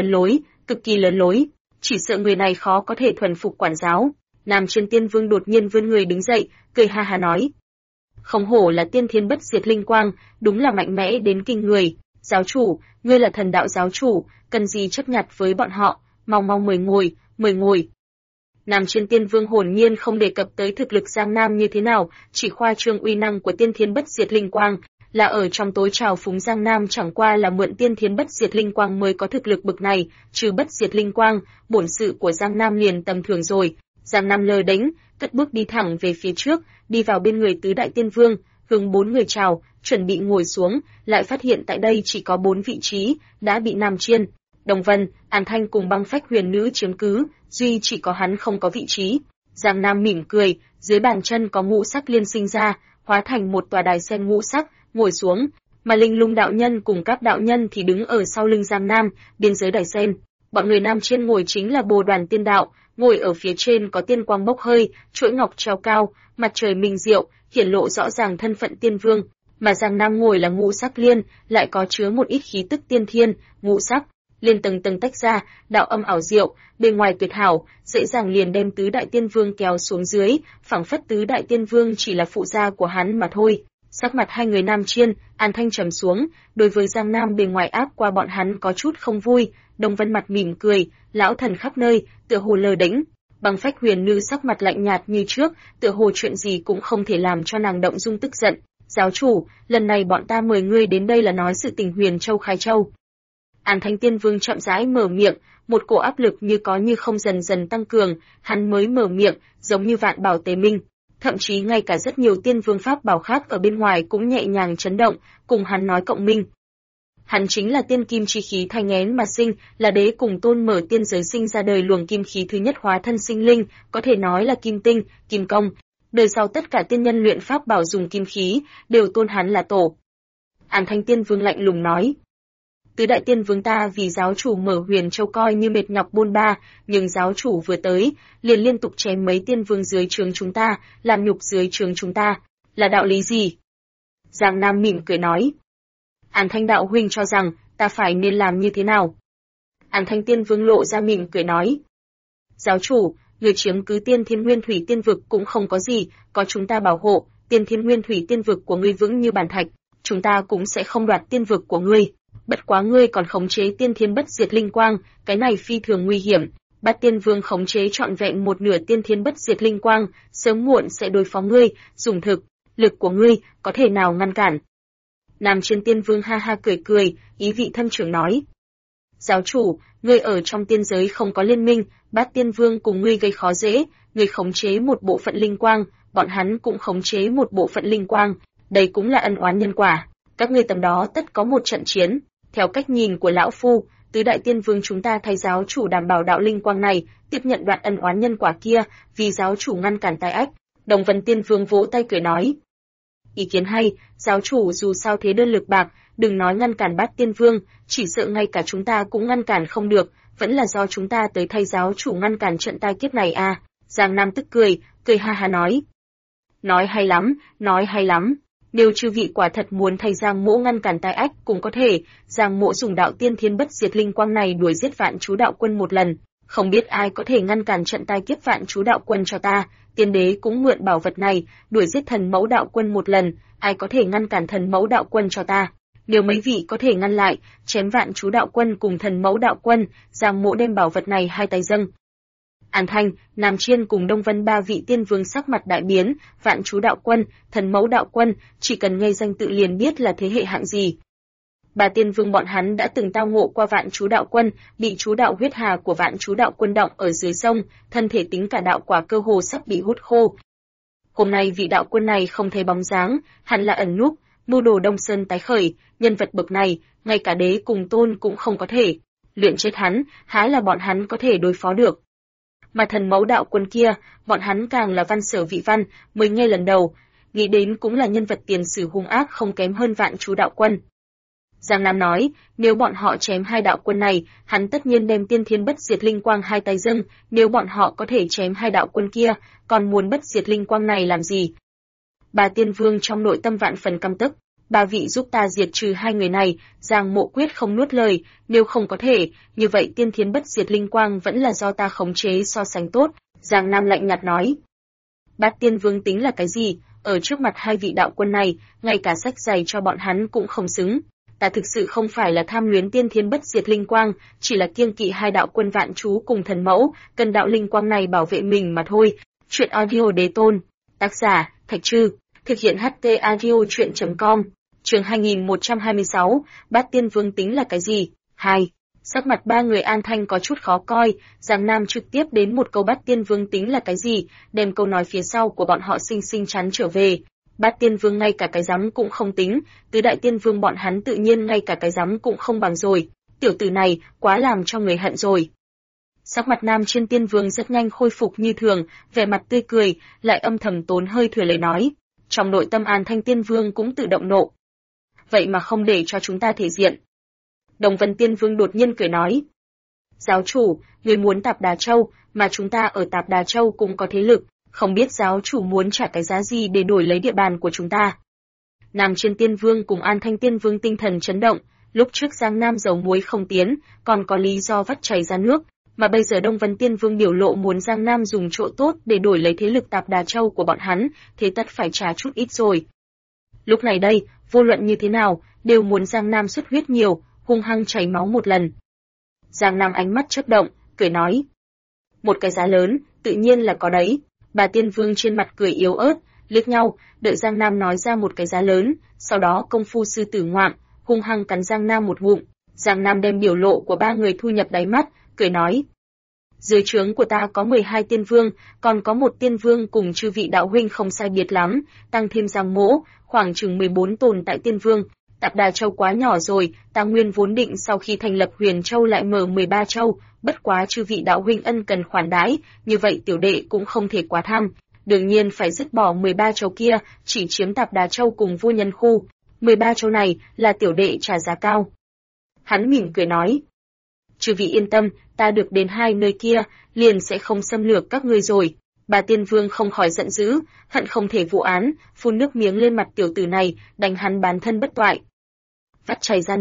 lớn lối, chỉ sợ người này khó có thể thuần phục quản giáo. Nam Chiên Tiên Vương đột nhiên vươn người đứng dậy, cười ha ha nói, không hổ là tiên thiên bất diệt linh quang, đúng là mạnh mẽ đến kinh người. Giáo chủ, ngươi là thần đạo giáo chủ, cần gì chấp nhặt với bọn họ, mau mau mời ngồi. Nam Chiên Tiên Vương hồn nhiên không đề cập tới thực lực Giang Nam như thế nào, chỉ khoa trương uy năng của tiên thiên bất diệt linh quang, là ở trong tối trào phúng Giang Nam chẳng qua là mượn tiên thiên bất diệt linh quang mới có thực lực bực này, trừ bất diệt linh quang, bổn sự của Giang Nam liền tầm thường rồi. Giang Nam lơ đánh, cất bước đi thẳng về phía trước, đi vào bên người tứ đại tiên vương, hướng 4 người chào, chuẩn bị ngồi xuống, lại phát hiện tại đây chỉ có 4 vị trí, đã bị Nam Chiên, Đồng Vân, An Thanh cùng Băng Phách Huyền Nữ chiếm cứ, duy chỉ có hắn không có vị trí. Giang Nam mỉm cười, dưới bàn chân có ngũ sắc liên sinh ra, hóa thành một tòa đài sen ngũ sắc, ngồi xuống, mà Linh Lung đạo nhân cùng các đạo nhân thì đứng ở sau lưng Giang Nam, biên giới đài sen. Bọn người Nam Chiên ngồi chính là Bồ Đoàn Tiên Đạo, ngồi ở phía trên có tiên quang bốc hơi, chuỗi ngọc treo cao, mặt trời minh diệu, hiển lộ rõ ràng thân phận tiên vương, mà Giang Nam ngồi là ngũ sắc liên, lại có chứa một ít khí tức tiên thiên, ngũ sắc liên tầng tầng tách ra, đạo âm ảo diệu, bên ngoài tuyệt hảo, dễ dàng liền đem tứ đại tiên vương kéo xuống dưới, phảng phất tứ đại tiên vương chỉ là phụ gia của hắn mà thôi. Sắc mặt hai người Nam Chiên, An Thanh trầm xuống, đối với Giang Nam bề ngoài áp qua bọn hắn có chút không vui. Đồng Vân mặt mỉm cười, lão thần khắp nơi, tựa hồ lờ đễnh. Băng Phách Huyền Nữ sắc mặt lạnh nhạt như trước, tựa hồ chuyện gì cũng không thể làm cho nàng động dung tức giận. Giáo chủ, lần này bọn ta mời ngươi đến đây là nói sự tình Huyền Châu Khai Châu. An Thanh Tiên Vương chậm rãi mở miệng, một cổ áp lực như có như không dần dần tăng cường, hắn mới mở miệng, giống như vạn bảo tế minh. Thậm chí ngay cả rất nhiều tiên vương pháp bảo khác ở bên ngoài cũng nhẹ nhàng chấn động, cùng hắn nói cộng minh. Hắn chính là tiên kim chi khí thanh én mà sinh, là đế cùng tôn mở tiên giới sinh ra đời luồng kim khí thứ nhất hóa thân sinh linh, có thể nói là kim tinh, kim công. Đời sau tất cả tiên nhân luyện pháp bảo dùng kim khí, đều tôn hắn là tổ. An Thanh Tiên Vương lạnh lùng nói. Tứ đại tiên vương ta vì giáo chủ mở Huyền Châu coi như mệt nhọc bôn ba, nhưng giáo chủ vừa tới, liền liên tục chém mấy tiên vương dưới trướng chúng ta, làm nhục dưới trướng chúng ta, là đạo lý gì? Giang Nam mỉm cười nói. An Thanh đạo huynh cho rằng, ta phải nên làm như thế nào? An Thanh Tiên Vương lộ ra mỉm cười nói. Giáo chủ, người chiếm cứ Tiên Thiên Nguyên Thủy Tiên Vực cũng không có gì, có chúng ta bảo hộ, Tiên Thiên Nguyên Thủy Tiên Vực của ngươi vững như bàn thạch, chúng ta cũng sẽ không đoạt tiên vực của ngươi. Bất quá ngươi còn khống chế tiên thiên bất diệt linh quang, cái này phi thường nguy hiểm. Bát Tiên Vương khống chế trọn vẹn một nửa tiên thiên bất diệt linh quang, sớm muộn sẽ đối phó ngươi, dùng thực lực của ngươi có thể nào ngăn cản? Nam Chiên Tiên Vương ha ha cười, ý vị thâm trường nói. Giáo chủ, ngươi ở trong tiên giới không có liên minh, Bát Tiên Vương cùng ngươi gây khó dễ, ngươi khống chế một bộ phận linh quang, bọn hắn cũng khống chế một bộ phận linh quang, đây cũng là ân oán nhân quả. Các ngươi tầm đó tất có một trận chiến. Theo cách nhìn của lão phu, tứ đại tiên vương chúng ta thay giáo chủ đảm bảo đạo linh quang này, tiếp nhận đoạn ân oán nhân quả kia, vì giáo chủ ngăn cản tai ách. Đồng Vân Tiên Vương vỗ tay cười nói. Ý kiến hay, giáo chủ dù sao thế đơn lực bạc, đừng nói ngăn cản Bát Tiên Vương, chỉ sợ ngay cả chúng ta cũng ngăn cản không được, vẫn là do chúng ta tới thay giáo chủ ngăn cản trận tai kiếp này à. Giang Nam tức cười ha ha nói. Nói hay lắm. Nếu chư vị quả thật muốn thay Giang Mỗ ngăn cản tai ách cũng có thể, Giang Mỗ dùng đạo tiên thiên bất diệt linh quang này đuổi giết Vạn Chú đạo quân một lần, không biết ai có thể ngăn cản trận tai kiếp Vạn Chú đạo quân cho ta, tiên đế cũng mượn bảo vật này, đuổi giết Thần Mẫu đạo quân một lần, ai có thể ngăn cản Thần Mẫu đạo quân cho ta. Nếu mấy vị có thể ngăn lại, chém Vạn Chú đạo quân cùng Thần Mẫu đạo quân, Giang Mỗ đem bảo vật này hai tay dâng. An Thanh, Nam Chiên cùng Đông Vân ba vị tiên vương sắc mặt đại biến, Vạn Chú đạo quân, Thần Mẫu đạo quân, chỉ cần nghe danh tự liền biết là thế hệ hạng gì. Ba tiên vương bọn hắn đã từng tao ngộ qua Vạn Chú đạo quân, bị chú đạo huyết hà của Vạn Chú đạo quân động ở dưới sông, thân thể tính cả đạo quả cơ hồ sắp bị hút khô. Hôm nay vị đạo quân này không thấy bóng dáng, hẳn là ẩn núp, mưu đồ Đông Sơn tái khởi, nhân vật bậc này, ngay cả đế cùng tôn cũng không có thể luyện chết hắn, há là bọn hắn có thể đối phó được. Mà Thần Mẫu đạo quân kia, bọn hắn càng là văn sở vị văn, mới nghe lần đầu, nghĩ đến cũng là nhân vật tiền sử hung ác không kém hơn Vạn Chú đạo quân. Giang Nam nói, nếu bọn họ chém hai đạo quân này, hắn tất nhiên đem tiên thiên bất diệt linh quang hai tay dâng, nếu bọn họ có thể chém hai đạo quân kia, còn muốn bất diệt linh quang này làm gì? Bà Tiên Vương trong nội tâm vạn phần căm tức, ba vị giúp ta diệt trừ hai người này, Giang Mộ quyết không nuốt lời, nếu không có thể, như vậy tiên thiên bất diệt linh quang vẫn là do ta khống chế so sánh tốt, Giang Nam lạnh nhạt nói. Bát Tiên Vương tính là cái gì, ở trước mặt hai vị đạo quân này, ngay cả sách giày cho bọn hắn cũng không xứng. Ta thực sự không phải là tham luyến tiên thiên bất diệt linh quang, chỉ là kiêng kỵ hai đạo quân vạn chú cùng thần mẫu, cần đạo linh quang này bảo vệ mình mà thôi. Chuyện audio đế tôn, tác giả, Thạch Trư, thực hiện HT audio chuyện.com, chương 2126, Bát Tiên Vương tính là cái gì? 2. Sắc mặt ba người An Thanh có chút khó coi, Giang Nam trực tiếp đến một câu Bát Tiên Vương tính là cái gì, đem câu nói phía sau của bọn họ xinh xinh chắn trở về. Bát Tiên Vương ngay cả cái rắm cũng không tính, tứ đại tiên vương bọn hắn tự nhiên ngay cả cái rắm cũng không bằng rồi. Tiểu tử này, quá làm cho người hận rồi. Sắc mặt Nam Chiên Tiên Vương rất nhanh khôi phục như thường, vẻ mặt tươi cười, lại âm thầm tốn hơi thở lời nói. Trong nội tâm An Thanh Tiên Vương cũng tự động nộ. Vậy mà không để cho chúng ta thể diện. Đồng Vân Tiên Vương đột nhiên cười nói. Giáo chủ, người muốn Tạp Đà Châu, mà chúng ta ở Tạp Đà Châu cũng có thế lực. Không biết giáo chủ muốn trả cái giá gì để đổi lấy địa bàn của chúng ta. Nam Chiên Tiên Vương cùng An Thanh Tiên Vương tinh thần chấn động, lúc trước Giang Nam dầu muối không tiến, còn có lý do vắt chảy ra nước, mà bây giờ Đông Vân Tiên Vương biểu lộ muốn Giang Nam dùng chỗ tốt để đổi lấy thế lực Tạp Đà Châu của bọn hắn, thế tất phải trả chút ít rồi. Lúc này đây, vô luận như thế nào, đều muốn Giang Nam xuất huyết nhiều, hung hăng chảy máu một lần. Giang Nam ánh mắt chớp động, cười nói. Một cái giá lớn, tự nhiên là có đấy. Bà Tiên Vương trên mặt cười yếu ớt, liếc nhau, đợi Giang Nam nói ra một cái giá lớn, sau đó công phu sư tử ngoạm, hung hăng cắn Giang Nam một ngụm. Giang Nam đem biểu lộ của ba người thu nhập đáy mắt, cười nói. Dưới trướng của ta có 12 tiên vương, còn có một tiên vương cùng chư vị đạo huynh không sai biệt lắm, tăng thêm Giang Mỗ, khoảng chừng 14 tồn tại tiên vương. Tạp Đà Châu quá nhỏ rồi, ta nguyên vốn định sau khi thành lập Huyền Châu lại mở 13 châu, bất quá chư vị đạo huynh ân cần khoản đãi, như vậy tiểu đệ cũng không thể quá tham, đương nhiên phải dứt bỏ 13 châu kia, chỉ chiếm Tạp Đà Châu cùng Vô Nhân khu, 13 châu này là tiểu đệ trả giá cao. Hắn mỉm cười nói, chư vị yên tâm, ta được đến hai nơi kia, liền sẽ không xâm lược các ngươi rồi. Bà Tiên Vương không khỏi giận dữ, hận không thể vụ án, phun nước miếng lên mặt tiểu tử này, đánh hắn bán thân bất toại. Vắt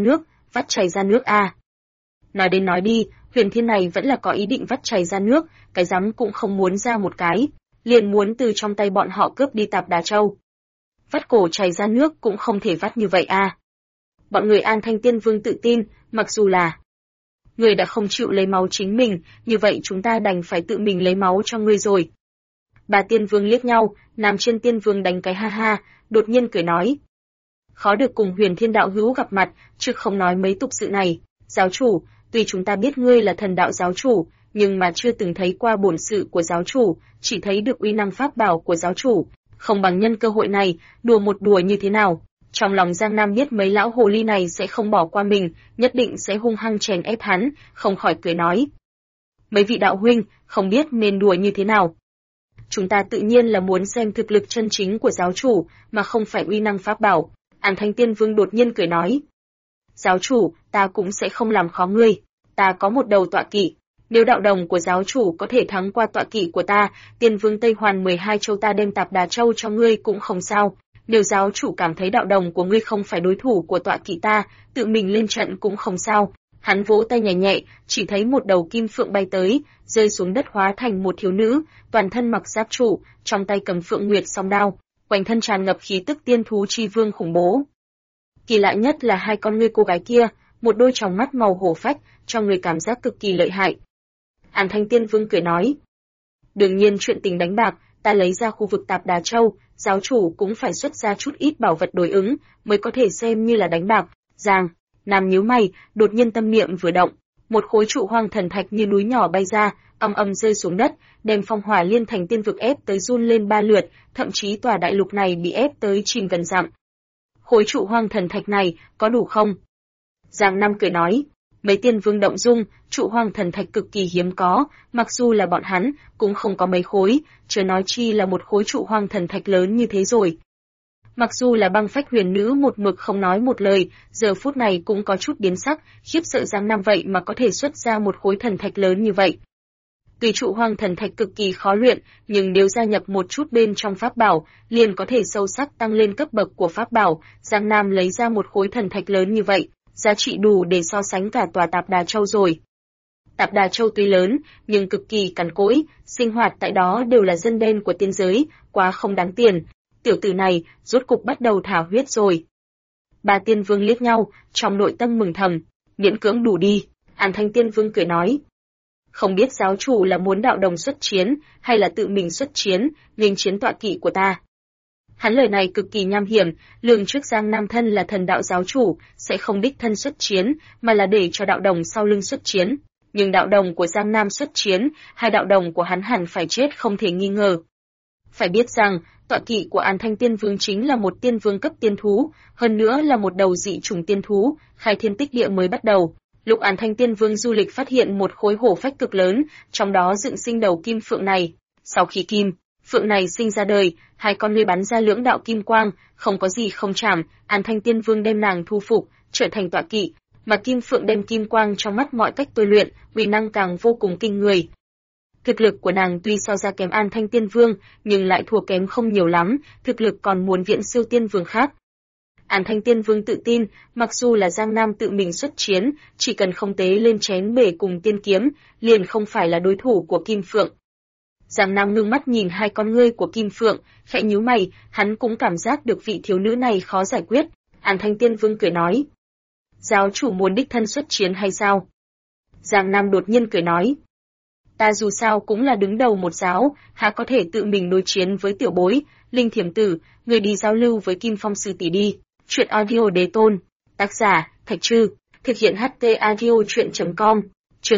chảy ra nước a. Nói đến nói đi, Huyền Thiên này vẫn là có ý định vắt chảy ra nước, cái rắm cũng không muốn ra một cái, liền muốn từ trong tay bọn họ cướp đi Tạp Đà Châu. Vắt cổ chảy ra nước cũng không thể vắt như vậy a. Bọn người An Thanh Tiên Vương tự tin, mặc dù là người đã không chịu lấy máu chính mình, như vậy chúng ta đành phải tự mình lấy máu cho ngươi rồi. Bà Tiên Vương liếc nhau, Nam Chiên Tiên Vương đánh cái ha ha, đột nhiên cười nói. Khó được cùng Huyền Thiên đạo hữu gặp mặt, chứ không nói mấy tục sự này. Giáo chủ, tuy chúng ta biết ngươi là thần đạo giáo chủ, nhưng mà chưa từng thấy qua bổn sự của giáo chủ, chỉ thấy được uy năng pháp bảo của giáo chủ, không bằng nhân cơ hội này, đùa một đùa như thế nào. Trong lòng Giang Nam biết mấy lão hồ ly này sẽ không bỏ qua mình, nhất định sẽ hung hăng chèn ép hắn, không khỏi cười nói. Mấy vị đạo huynh, không biết nên đùa như thế nào. Chúng ta tự nhiên là muốn xem thực lực chân chính của giáo chủ, mà không phải uy năng pháp bảo. An Thanh Tiên Vương đột nhiên cười nói. Giáo chủ, ta cũng sẽ không làm khó ngươi, ta có một đầu tọa kỵ. Nếu đạo đồng của giáo chủ có thể thắng qua tọa kỵ của ta, Tiên Vương Tây Hoàn 12 châu ta đem Tạp Đà Châu cho ngươi cũng không sao. Nếu giáo chủ cảm thấy đạo đồng của ngươi không phải đối thủ của tọa kỵ ta, tự mình lên trận cũng không sao. Hắn vỗ tay nhẹ nhẹ, chỉ thấy một đầu kim phượng bay tới, rơi xuống đất hóa thành một thiếu nữ, toàn thân mặc giáp trụ, trong tay cầm phượng nguyệt song đao, quanh thân tràn ngập khí tức tiên thú chi vương khủng bố. Kỳ lạ nhất là hai con ngươi cô gái kia, một đôi tròng mắt màu hổ phách, cho người cảm giác cực kỳ lợi hại. An Thanh Tiên Vương cười nói, đương nhiên chuyện tình đánh bạc, ta lấy ra khu vực Tạp Đà Châu, giáo chủ cũng phải xuất ra chút ít bảo vật đối ứng, mới có thể xem như là đánh bạc. Giang Nam nhíu mày, đột nhiên tâm niệm vừa động, một khối trụ hoang thần thạch như núi nhỏ bay ra, ầm ầm rơi xuống đất, đem phong hỏa liên thành tiên vực ép tới run lên 3 lượt, thậm chí tòa đại lục này bị ép tới chìm gần dặm. Khối trụ hoang thần thạch này có đủ không? Giang Nam cười nói, mấy tiên vương động dung, trụ hoang thần thạch cực kỳ hiếm có, mặc dù là bọn hắn cũng không có mấy khối, chớ nói chi là một khối trụ hoang thần thạch lớn như thế rồi. Mặc dù là Băng Phách Huyền Nữ một mực không nói một lời, giờ phút này cũng có chút biến sắc, khiếp sợ Giang Nam vậy mà có thể xuất ra một khối thần thạch lớn như vậy. Tuy trụ hoang thần thạch cực kỳ khó luyện, nhưng nếu gia nhập một chút bên trong pháp bảo, liền có thể sâu sắc tăng lên cấp bậc của pháp bảo. Giang Nam lấy ra một khối thần thạch lớn như vậy, giá trị đủ để so sánh cả tòa Tạp Đà Châu rồi. Tạp Đà Châu tuy lớn, nhưng cực kỳ cằn cỗi, sinh hoạt tại đó đều là dân đen của tiên giới, quá không đáng tiền. Tiểu tử này, rốt cục bắt đầu thả huyết rồi. Ba tiên vương liếc nhau, trong nội tâm mừng thầm, miễn cưỡng đủ đi. An Thanh Tiên Vương cười nói. Không biết giáo chủ là muốn đạo đồng xuất chiến, hay là tự mình xuất chiến, nghênh chiến tọa kỵ của ta. Hắn lời này cực kỳ nham hiểm, lường trước Giang Nam thân là thần đạo giáo chủ, sẽ không đích thân xuất chiến, mà là để cho đạo đồng sau lưng xuất chiến. Nhưng đạo đồng của Giang Nam xuất chiến, hai đạo đồng của hắn hẳn phải chết không thể nghi ngờ. Phải biết rằng, tọa kỵ của An Thanh Tiên Vương chính là một tiên vương cấp tiên thú, hơn nữa là một đầu dị chủng tiên thú, khai thiên tích địa mới bắt đầu. Lúc An Thanh Tiên Vương du lịch phát hiện một khối hổ phách cực lớn, trong đó dựng sinh đầu kim phượng này. Sau khi kim phượng này sinh ra đời, hai con ngươi bắn ra lưỡng đạo kim quang, không có gì không chạm, An Thanh Tiên Vương đem nàng thu phục, trở thành tọa kỵ, mà kim phượng đem kim quang trong mắt mọi cách tôi luyện, uy năng càng vô cùng kinh người. Thực lực của nàng tuy so ra kém An Thanh Tiên Vương, nhưng lại thua kém không nhiều lắm, thực lực còn muốn viễn siêu tiên vương khác. An Thanh Tiên Vương tự tin, mặc dù là Giang Nam tự mình xuất chiến, chỉ cần không tế lên chén bể cùng tiên kiếm, liền không phải là đối thủ của Kim Phượng. Giang Nam ngưng mắt nhìn hai con ngươi của Kim Phượng, khẽ nhíu mày, hắn cũng cảm giác được vị thiếu nữ này khó giải quyết. An Thanh Tiên Vương cười nói. Giáo chủ muốn đích thân xuất chiến hay sao? Giang Nam đột nhiên cười nói. Ta dù sao cũng là đứng đầu một giáo, há có thể tự mình đối chiến với tiểu bối, Linh Thiểm Tử, người đi giao lưu với Kim Phong sư tỷ đi. Chuyện audio đế tôn, tác giả, Thạch Trư, thực hiện HT audio chuyện.com, chương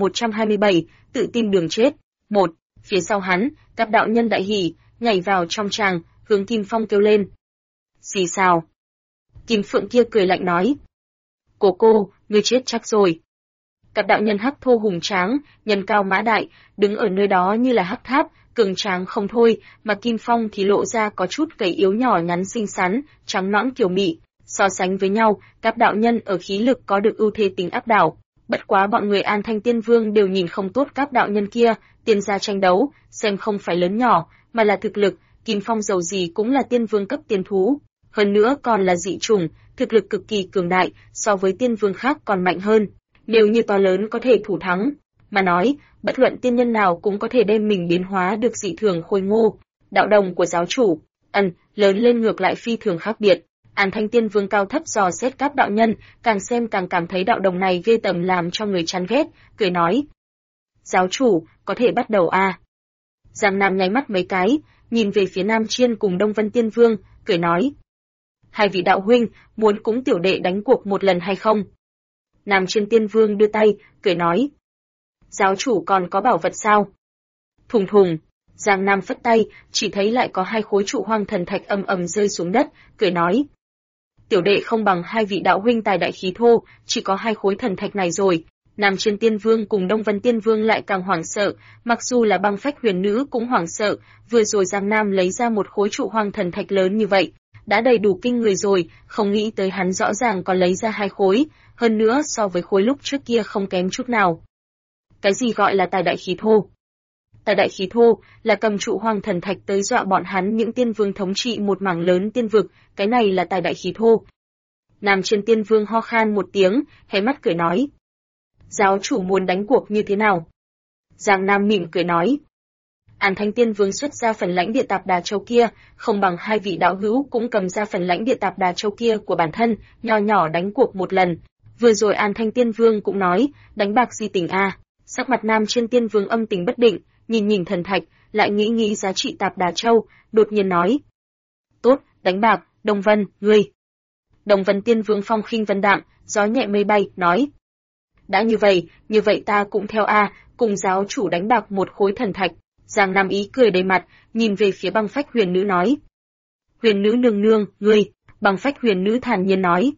2127, tự tin đường chết. 1. Phía sau hắn, các đạo nhân đại hỉ, nhảy vào trong tràng, hướng Kim Phong kêu lên. Xì xào. Kim Phượng kia cười lạnh nói. Cô, ngươi chết chắc rồi. Các đạo nhân hắc thô hùng tráng, nhân cao mã đại, đứng ở nơi đó như là hắc tháp, cường tráng không thôi, mà Kim Phong thì lộ ra có chút gầy yếu nhỏ nhắn xinh xắn, trắng nõn kiều mị. So sánh với nhau, các đạo nhân ở khí lực có được ưu thế tính áp đảo. Bất quá bọn người An Thanh Tiên Vương đều nhìn không tốt các đạo nhân kia, tiên gia tranh đấu, xem không phải lớn nhỏ, mà là thực lực, Kim Phong dầu gì cũng là tiên vương cấp tiên thú. Hơn nữa còn là dị chủng, thực lực cực kỳ cường đại, so với tiên vương khác còn mạnh hơn. Nếu như to lớn có thể thủ thắng, mà nói, bất luận tiên nhân nào cũng có thể đem mình biến hóa được dị thường khôi ngô. Đạo đồng của giáo chủ, lớn lên ngược lại phi thường khác biệt. An Thanh Tiên Vương cao thấp dò xét các đạo nhân, càng xem càng cảm thấy đạo đồng này ghê tởm làm cho người chán ghét, cười nói. Giáo chủ, có thể bắt đầu à? Giang Nam nháy mắt mấy cái, nhìn về phía Nam Chiên cùng Đông Vân Tiên Vương, cười nói. Hai vị đạo huynh, muốn cúng tiểu đệ đánh cuộc một lần hay không? Nam Chiên Tiên Vương đưa tay, cười nói. Giáo chủ còn có bảo vật sao? Thùng thùng. Giang Nam phất tay, chỉ thấy lại có hai khối trụ hoang thần thạch ầm ầm rơi xuống đất, cười nói. Tiểu đệ không bằng hai vị đạo huynh tài đại khí thô, chỉ có hai khối thần thạch này rồi. Nam Chiên Tiên Vương cùng Đông Vân Tiên Vương lại càng hoảng sợ, mặc dù là Băng Phách Huyền Nữ cũng hoảng sợ, vừa rồi Giang Nam lấy ra một khối trụ hoang thần thạch lớn như vậy, đã đầy đủ kinh người rồi, không nghĩ tới hắn rõ ràng còn lấy ra hai khối, hơn nữa so với khối lúc trước kia không kém chút nào. Cái gì gọi là tài đại khí thô? Tài đại khí thô là cầm trụ hoang thần thạch tới dọa bọn hắn những tiên vương thống trị một mảng lớn tiên vực, cái này là tài đại khí thô. Nam Chiên Tiên Vương ho khan một tiếng, hé mắt cười nói. Giáo chủ muốn đánh cuộc như thế nào? Giang Nam mỉm cười nói. An Thanh Tiên Vương xuất ra phần lãnh địa Tạp Đà Châu kia, không bằng hai vị đạo hữu cũng cầm ra phần lãnh địa Tạp Đà Châu kia của bản thân, nho nhỏ đánh cuộc một lần. Vừa rồi An Thanh Tiên Vương cũng nói, đánh bạc gì tình a? Sắc mặt Nam Chiên Tiên Vương âm tình bất định, nhìn thần thạch, lại nghĩ giá trị Tạp Đà Châu, đột nhiên nói. Tốt, đánh bạc, Đông Vân, ngươi. Đông Vân Tiên Vương phong khinh vân đạm, gió nhẹ mây bay, nói. Đã như vậy ta cũng theo a, cùng giáo chủ đánh bạc một khối thần thạch. Giang Nam ý cười đầy mặt, nhìn về phía Băng Phách Huyền Nữ nói. Huyền Nữ nương nương, ngươi. Băng Phách Huyền Nữ thản nhiên nói.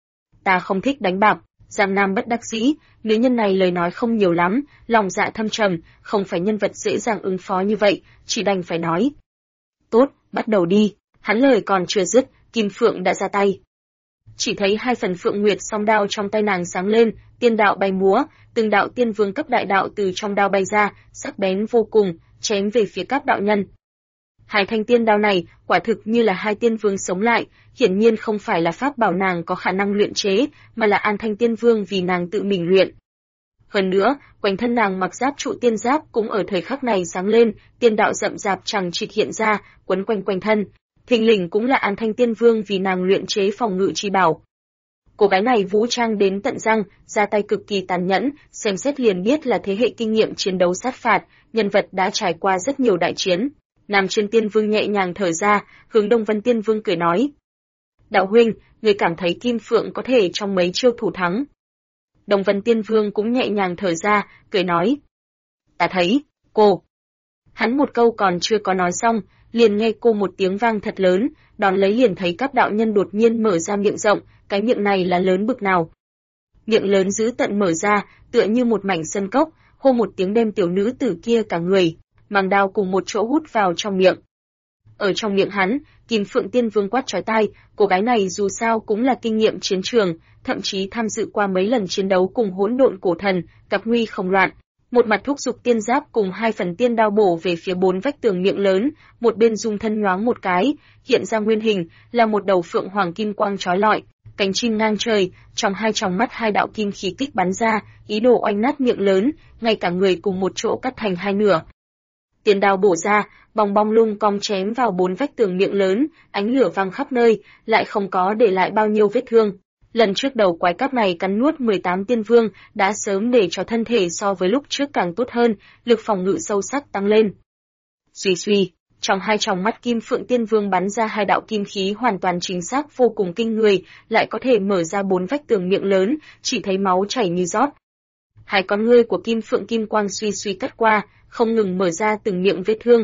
Ta không thích đánh bạc. Giang Nam bất đắc dĩ, nữ nhân này lời nói không nhiều lắm, lòng dạ thâm trầm, không phải nhân vật dễ dàng ứng phó như vậy, chỉ đành phải nói. Tốt, bắt đầu đi. Hắn lời còn chưa dứt, Kim Phượng đã ra tay. Chỉ thấy hai phần Phượng Nguyệt song đao trong tay nàng sáng lên, tiên đạo bay múa, từng đạo tiên vương cấp đại đạo từ trong đao bay ra, sắc bén vô cùng, chém về phía các đạo nhân. Hai thanh tiên đao này, quả thực như là hai tiên vương sống lại, hiển nhiên không phải là pháp bảo nàng có khả năng luyện chế, mà là An Thanh Tiên Vương vì nàng tự mình luyện. Hơn nữa, quanh thân nàng mặc giáp trụ tiên giáp cũng ở thời khắc này sáng lên, tiên đạo rậm rạp chẳng chịt hiện ra, quấn quanh quanh thân. Thình lình cũng là An Thanh Tiên Vương vì nàng luyện chế phòng ngự chi bảo. Cô gái này vũ trang đến tận răng, ra tay cực kỳ tàn nhẫn, xem xét liền biết là thế hệ kinh nghiệm chiến đấu sát phạt, nhân vật đã trải qua rất nhiều đại chiến. Nam Trên Tiên Vương nhẹ nhàng thở ra, hướng Đông Vân Tiên Vương cười nói: "Đạo huynh, người cảm thấy Kim Phượng có thể trong mấy chiêu thủ thắng?" Đông Vân Tiên Vương cũng nhẹ nhàng thở ra, cười nói: "Ta thấy, cô." Hắn một câu còn chưa có nói xong, liền nghe cô một tiếng vang thật lớn, đón lấy liền thấy các đạo nhân đột nhiên mở ra miệng rộng, cái miệng này là lớn bực nào. Miệng lớn dữ tận mở ra, tựa như một mảnh sân cốc, hô một tiếng đem tiểu nữ tử kia cả người, mang đao cùng một chỗ hút vào trong miệng. Ở trong miệng hắn, Kim Phượng Tiên Vương quát chói tai, cô gái này dù sao cũng là kinh nghiệm chiến trường, thậm chí tham dự qua mấy lần chiến đấu cùng hỗn độn cổ thần, gặp nguy không loạn. Một mặt thúc giục tiên giáp cùng hai phần tiên đao bổ về phía bốn vách tường miệng lớn, một bên dung thân nhoáng một cái, hiện ra nguyên hình là một đầu phượng hoàng kim quang chói lọi, cánh chim ngang trời, trong hai tròng mắt hai đạo kim khí kích bắn ra, ý đồ oanh nát miệng lớn, ngay cả người cùng một chỗ cắt thành hai nửa. Tiên đao bổ ra, bong bong lung cong chém vào bốn vách tường miệng lớn, ánh lửa vang khắp nơi, lại không có để lại bao nhiêu vết thương. Lần trước đầu quái cắp này cắn nuốt 18 tiên vương, đã sớm để cho thân thể so với lúc trước càng tốt hơn, lực phòng ngự sâu sắc tăng lên. Suy suy, trong hai tròng mắt Kim Phượng Tiên Vương bắn ra hai đạo kim khí hoàn toàn chính xác vô cùng kinh người, lại có thể mở ra bốn vách tường miệng lớn, chỉ thấy máu chảy như rót. Hai con ngươi của Kim Phượng Kim Quang suy suy cắt qua, không ngừng mở ra từng miệng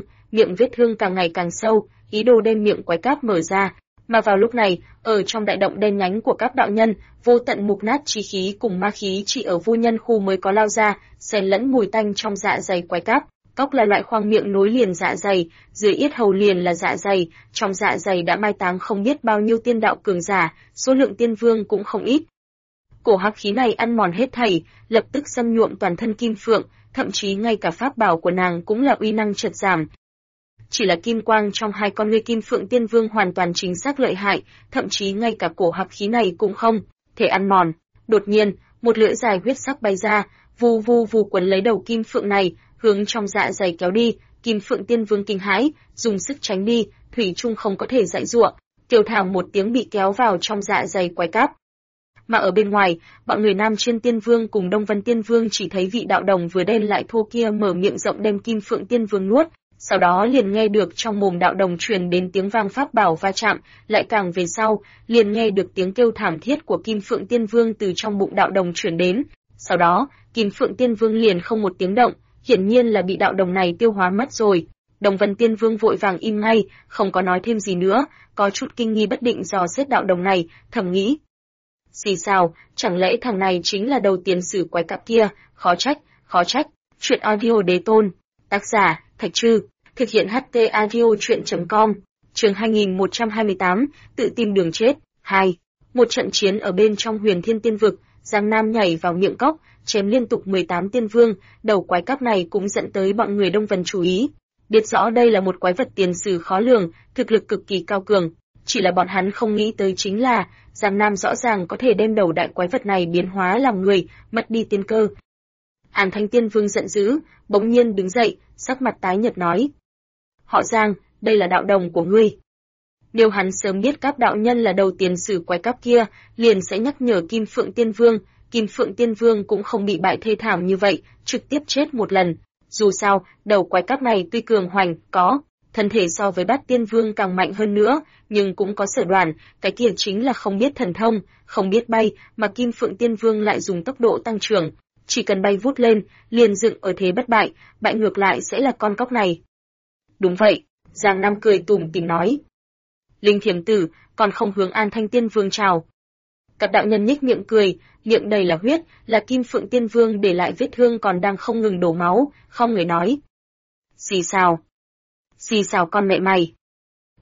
vết thương càng ngày càng sâu, ý đồ đem miệng quái cáp mở ra. Mà vào lúc này, ở trong đại động đen nhánh của các đạo nhân, vô tận mục nát chi khí cùng ma khí chỉ ở vô nhân khu mới có lao ra, xen lẫn mùi tanh trong dạ dày quái cáp. Cóc là loại khoang miệng nối liền dạ dày, dưới yết hầu liền là dạ dày, trong dạ dày đã mai táng không biết bao nhiêu tiên đạo cường giả, số lượng tiên vương cũng không ít. Cổ hắc khí này ăn mòn hết thảy, lập tức xâm nhuộm toàn thân Kim Phượng, thậm chí ngay cả pháp bảo của nàng cũng là uy năng chợt giảm. Chỉ là kim quang trong hai con ngươi Kim Phượng Tiên Vương hoàn toàn chính xác lợi hại, thậm chí ngay cả cổ hắc khí này cũng không thể ăn mòn. Đột nhiên, một lưỡi dài huyết sắc bay ra, vù vù vù quấn lấy đầu Kim Phượng này, hướng trong dạ dày kéo đi. Kim Phượng Tiên Vương kinh hãi, dùng sức tránh đi, thủy chung không có thể giãy giụa, kêu thảm một tiếng bị kéo vào trong dạ dày quái cáp. Mà ở bên ngoài, bọn người Nam Trên Tiên Vương cùng Đông Vân Tiên Vương chỉ thấy vị đạo đồng vừa đen lại thô kia mở miệng rộng đem Kim Phượng Tiên Vương nuốt. Sau đó liền nghe được trong mồm đạo đồng truyền đến tiếng vang pháp bảo va chạm, lại càng về sau, liền nghe được tiếng kêu thảm thiết của Kim Phượng Tiên Vương từ trong bụng đạo đồng truyền đến. Sau đó, Kim Phượng Tiên Vương liền không một tiếng động, hiển nhiên là bị đạo đồng này tiêu hóa mất rồi. Đông Vân Tiên Vương vội vàng im ngay, không có nói thêm gì nữa, có chút kinh nghi bất định dò xét đạo đồng này, thầm nghĩ. Xì xào, chẳng lẽ thằng này chính là đầu tiền sử quái cặp kia, khó trách. Chuyện audio đế tôn, tác giả, Thạch Trư, thực hiện HT audio chuyện.com, chương 2128, tự tìm đường chết, 2. Một trận chiến ở bên trong Huyền Thiên Tiên Vực, Giang Nam nhảy vào miệng cốc, chém liên tục 18 tiên vương, đầu quái cắp này cũng dẫn tới bọn người Đông Vân chú ý. Biết rõ đây là một quái vật tiền sử khó lường, thực lực cực kỳ cao cường, chỉ là bọn hắn không nghĩ tới chính là, Giang Nam rõ ràng có thể đem đầu đại quái vật này biến hóa làm người, mất đi tiên cơ. An Thanh Tiên Vương giận dữ, bỗng nhiên đứng dậy, sắc mặt tái nhợt nói: "Họ Giang, đây là đạo đồng của ngươi." Nếu hắn sớm biết các đạo nhân là đầu tiền sử quái cắp kia, liền sẽ nhắc nhở Kim Phượng Tiên Vương, Kim Phượng Tiên Vương cũng không bị bại thê thảm như vậy, trực tiếp chết một lần. Dù sao, đầu quái cắp này tuy cường hoành, có thân thể so với Bát Tiên Vương càng mạnh hơn nữa, nhưng cũng có sở đoàn, cái kia chính là không biết thần thông, không biết bay, mà Kim Phượng Tiên Vương lại dùng tốc độ tăng trưởng, chỉ cần bay vút lên, liền dựng ở thế bất bại, bại ngược lại sẽ là con cóc này. Đúng vậy, Giang Nam cười tủm tỉm nói. Linh Thiểm Tử, còn không hướng An Thanh Tiên Vương chào. Các đạo nhân nhếch miệng cười, miệng đầy là huyết, là Kim Phượng Tiên Vương để lại vết thương còn đang không ngừng đổ máu, không người nói. Xì xào con mẹ mày.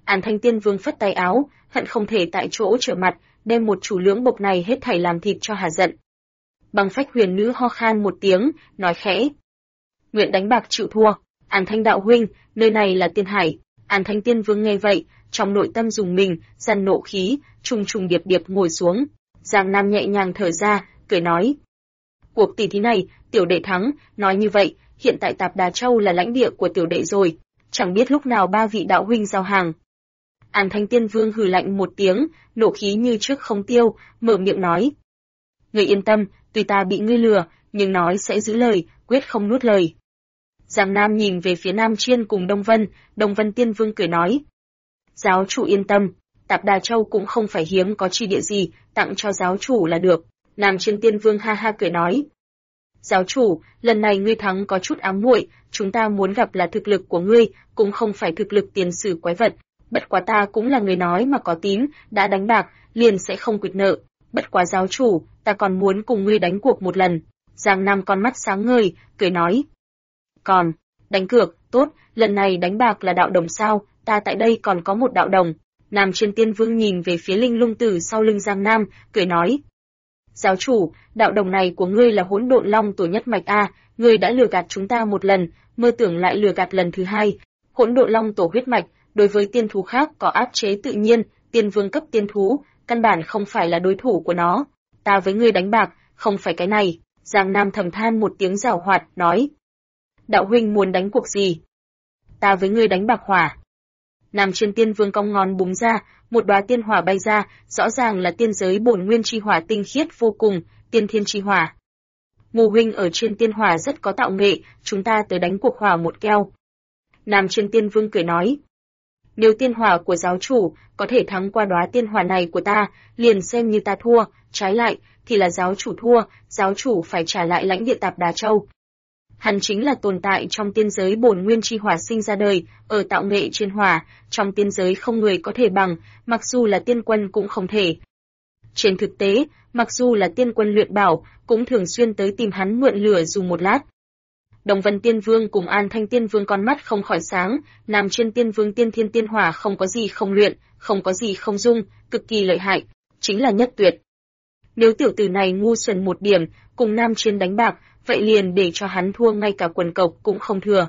An Thanh Tiên Vương phất tay áo, hận không thể tại chỗ trở mặt, đem một chủ lưỡng bộc này hết thảy làm thịt cho hà giận. Băng Phách Huyền Nữ ho khan một tiếng, nói khẽ: "Nguyện đánh bạc chịu thua." An Thanh đạo huynh, nơi này là Tiên Hải. An Thanh Tiên Vương nghe vậy, trong nội tâm dùng mình, dằn nộ khí, trùng trùng điệp điệp ngồi xuống. Giang Nam nhẹ nhàng thở ra, cười nói: "Cuộc tỷ thí này, tiểu đệ thắng, nói như vậy, hiện tại Tạp Đà Châu là lãnh địa của tiểu đệ rồi, chẳng biết lúc nào ba vị đạo huynh giao hàng." An Thanh Tiên Vương hừ lạnh một tiếng, nộ khí như trước không tiêu, mở miệng nói: "Ngươi yên tâm, tuy ta bị ngươi lừa, nhưng nói sẽ giữ lời, quyết không nuốt lời." Giang Nam nhìn về phía Nam Chiên cùng Đông Vân Tiên Vương cười nói: "Giáo chủ yên tâm, Tạp Đà Châu cũng không phải hiếm có chi địa gì, tặng cho giáo chủ là được." Nam Chiên Tiên Vương ha ha cười nói: "Giáo chủ, lần này ngươi thắng có chút ám muội, chúng ta muốn gặp là thực lực của ngươi, cũng không phải thực lực tiền sử quái vật. Bất quá ta cũng là người nói mà có tín, đã đánh bạc, liền sẽ không quỵt nợ. Bất quá giáo chủ, ta còn muốn cùng ngươi đánh cuộc một lần." Giang Nam con mắt sáng ngời, cười nói: "Còn, đánh cược, tốt, lần này đánh bạc là đạo đồng sao, ta tại đây còn có một đạo đồng." Nam Chiên Tiên Vương nhìn về phía Linh Lung Tử sau lưng Giang Nam, cười nói: "Giáo chủ, đạo đồng này của ngươi là Hỗn Độn Long tổ nhất mạch a, ngươi đã lừa gạt chúng ta một lần, mơ tưởng lại lừa gạt lần thứ hai. Hỗn Độn Long tổ huyết mạch, đối với tiên thú khác có áp chế tự nhiên, tiên vương cấp tiên thú, căn bản không phải là đối thủ của nó. Ta với ngươi đánh bạc, không phải cái này." Giang Nam thầm than một tiếng giảo hoạt, nói: "Đạo huynh muốn đánh cuộc gì?" "Ta với ngươi đánh bạc hỏa." Nam Chiên Tiên Vương cong ngón búng ra, một đóa tiên hỏa bay ra, rõ ràng là tiên giới bổn nguyên chi hỏa tinh khiết vô cùng, tiên thiên chi hỏa. "Ngô huynh ở trên tiên hỏa rất có tạo nghệ, chúng ta tới đánh cuộc hỏa một keo." Nam Chiên Tiên Vương cười nói: "Nếu tiên hỏa của giáo chủ có thể thắng qua đóa tiên hỏa này của ta, liền xem như ta thua, trái lại thì là giáo chủ thua, giáo chủ phải trả lại lãnh địa Tạp Đà Châu." Hắn chính là tồn tại trong tiên giới bổn nguyên chi hỏa sinh ra đời, ở tạo nghệ trên hỏa, trong tiên giới không người có thể bằng, mặc dù là tiên quân cũng không thể. Trên thực tế, mặc dù là tiên quân luyện bảo, cũng thường xuyên tới tìm hắn mượn lửa dùng một lát. Đồng Vân Tiên Vương cùng An Thanh Tiên Vương con mắt không khỏi sáng, Nam Chiên Tiên Vương tiên thiên tiên hỏa không có gì không luyện, không có gì không dung, cực kỳ lợi hại, chính là nhất tuyệt. Nếu tiểu tử này ngu xuẩn một điểm, cùng Nam Chiên đánh bạc, vậy liền để cho hắn thua ngay cả quần cộc cũng không thừa.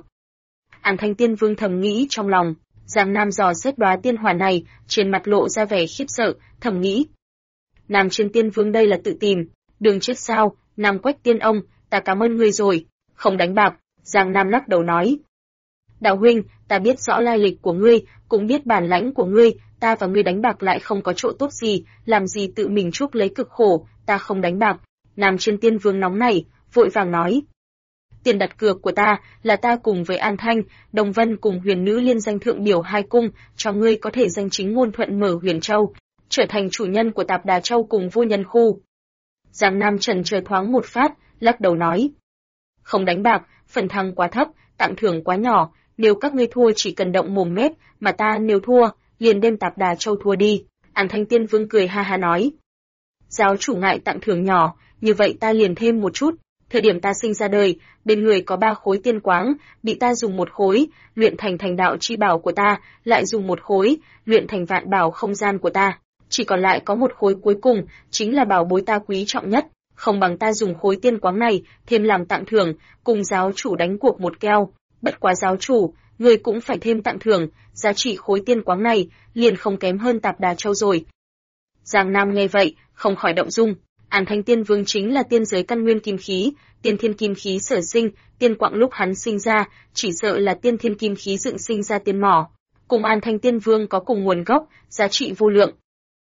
An Thanh Tiên Vương thầm nghĩ trong lòng, Giang Nam dò xét đóa tiên hỏa này, trên mặt lộ ra vẻ khiếp sợ, thầm nghĩ: Nam Chiên Tiên Vương đây là tự tìm, đường chết sao? Nam Quách Tiên ông, ta cảm ơn ngươi rồi. Không đánh bạc. Giang Nam lắc đầu nói: Đạo huynh, ta biết rõ lai lịch của ngươi, cũng biết bản lãnh của ngươi, ta và ngươi đánh bạc lại không có chỗ tốt gì, làm gì tự mình chuốc lấy cực khổ, ta không đánh bạc. Nam Chiên Tiên Vương nóng nảy, vội vàng nói: Tiền đặt cược của ta là ta cùng với An Thanh, Đồng Vân cùng Huyền Nữ liên danh thượng biểu hai cung, cho ngươi có thể danh chính ngôn thuận mở Huyền Châu, trở thành chủ nhân của Tạp Đà Châu cùng vô nhân khu. Giang Nam chần chờ thoáng một phát, lắc đầu nói: Không đánh bạc, phần thắng quá thấp, tặng thưởng quá nhỏ, nếu các ngươi thua chỉ cần động mồm mép, mà ta nếu thua, liền đem Tạp Đà Châu thua đi. An Thanh Tiên Vương cười ha ha nói: Giáo chủ ngại tặng thưởng nhỏ, như vậy ta liền thêm một chút. Thời điểm ta sinh ra đời, bên người có 3 khối tiên quáng, bị ta dùng một khối, luyện thành thành đạo chi bảo của ta, lại dùng một khối, luyện thành vạn bảo không gian của ta. Chỉ còn lại có một khối cuối cùng, chính là bảo bối ta quý trọng nhất, không bằng ta dùng khối tiên quáng này, thêm làm tặng thưởng, cùng giáo chủ đánh cuộc một keo. Bất quá giáo chủ, người cũng phải thêm tặng thưởng, giá trị khối tiên quáng này, liền không kém hơn Tạp Đà Châu rồi. Giang Nam nghe vậy, không khỏi động dung. An Thanh Tiên Vương chính là tiên giới căn nguyên kim khí, tiên thiên kim khí sở sinh, tiên quạng lúc hắn sinh ra, chỉ sợ là tiên thiên kim khí dựng sinh ra tiên mỏ. Cùng An Thanh Tiên Vương có cùng nguồn gốc, giá trị vô lượng.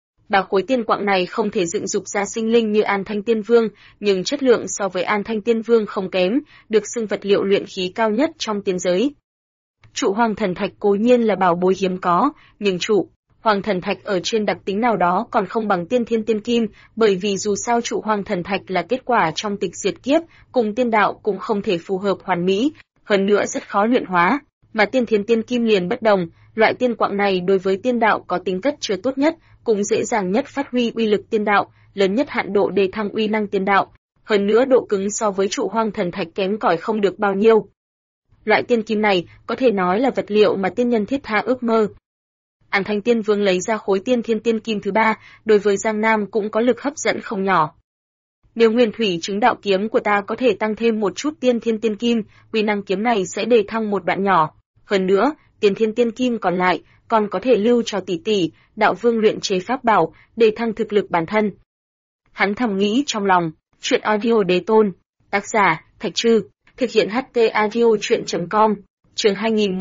3 khối tiên quạng này không thể dựng dục ra sinh linh như An Thanh Tiên Vương, nhưng chất lượng so với An Thanh Tiên Vương không kém, được xưng vật liệu luyện khí cao nhất trong tiên giới. Trụ Hoàng Thần Thạch cố nhiên là bảo bối hiếm có, nhưng trụ Hoàng Thần Thạch ở trên đặc tính nào đó còn không bằng tiên thiên tiên kim, bởi vì dù sao trụ Hoàng Thần Thạch là kết quả trong tịch diệt kiếp, cùng tiên đạo cũng không thể phù hợp hoàn mỹ, hơn nữa rất khó luyện hóa, mà tiên thiên tiên kim liền bất đồng, loại tiên quạng này đối với tiên đạo có tính chất chứa tốt nhất, cũng dễ dàng nhất phát huy uy lực tiên đạo, lớn nhất hạn độ đề thăng uy năng tiên đạo, hơn nữa độ cứng so với trụ Hoàng Thần Thạch kém cỏi không được bao nhiêu. Loại tiên kim này có thể nói là vật liệu mà tiên nhân thiết tha ước mơ. An Thanh Tiên Vương lấy ra khối tiên thiên tiên kim thứ 3, đối với Giang Nam cũng có lực hấp dẫn không nhỏ. Nếu nguyên thủy chứng đạo kiếm của ta có thể tăng thêm một chút tiên thiên tiên kim, uy năng kiếm này sẽ đề thăng một đoạn nhỏ. Hơn nữa, tiên thiên tiên kim còn lại, còn có thể lưu cho tỷ tỷ, đạo vương luyện chế pháp bảo, đề thăng thực lực bản thân. Hắn thầm nghĩ trong lòng, chuyện audio đế tôn, tác giả, Thạch Trư, thực hiện HT audio chuyện.com, chương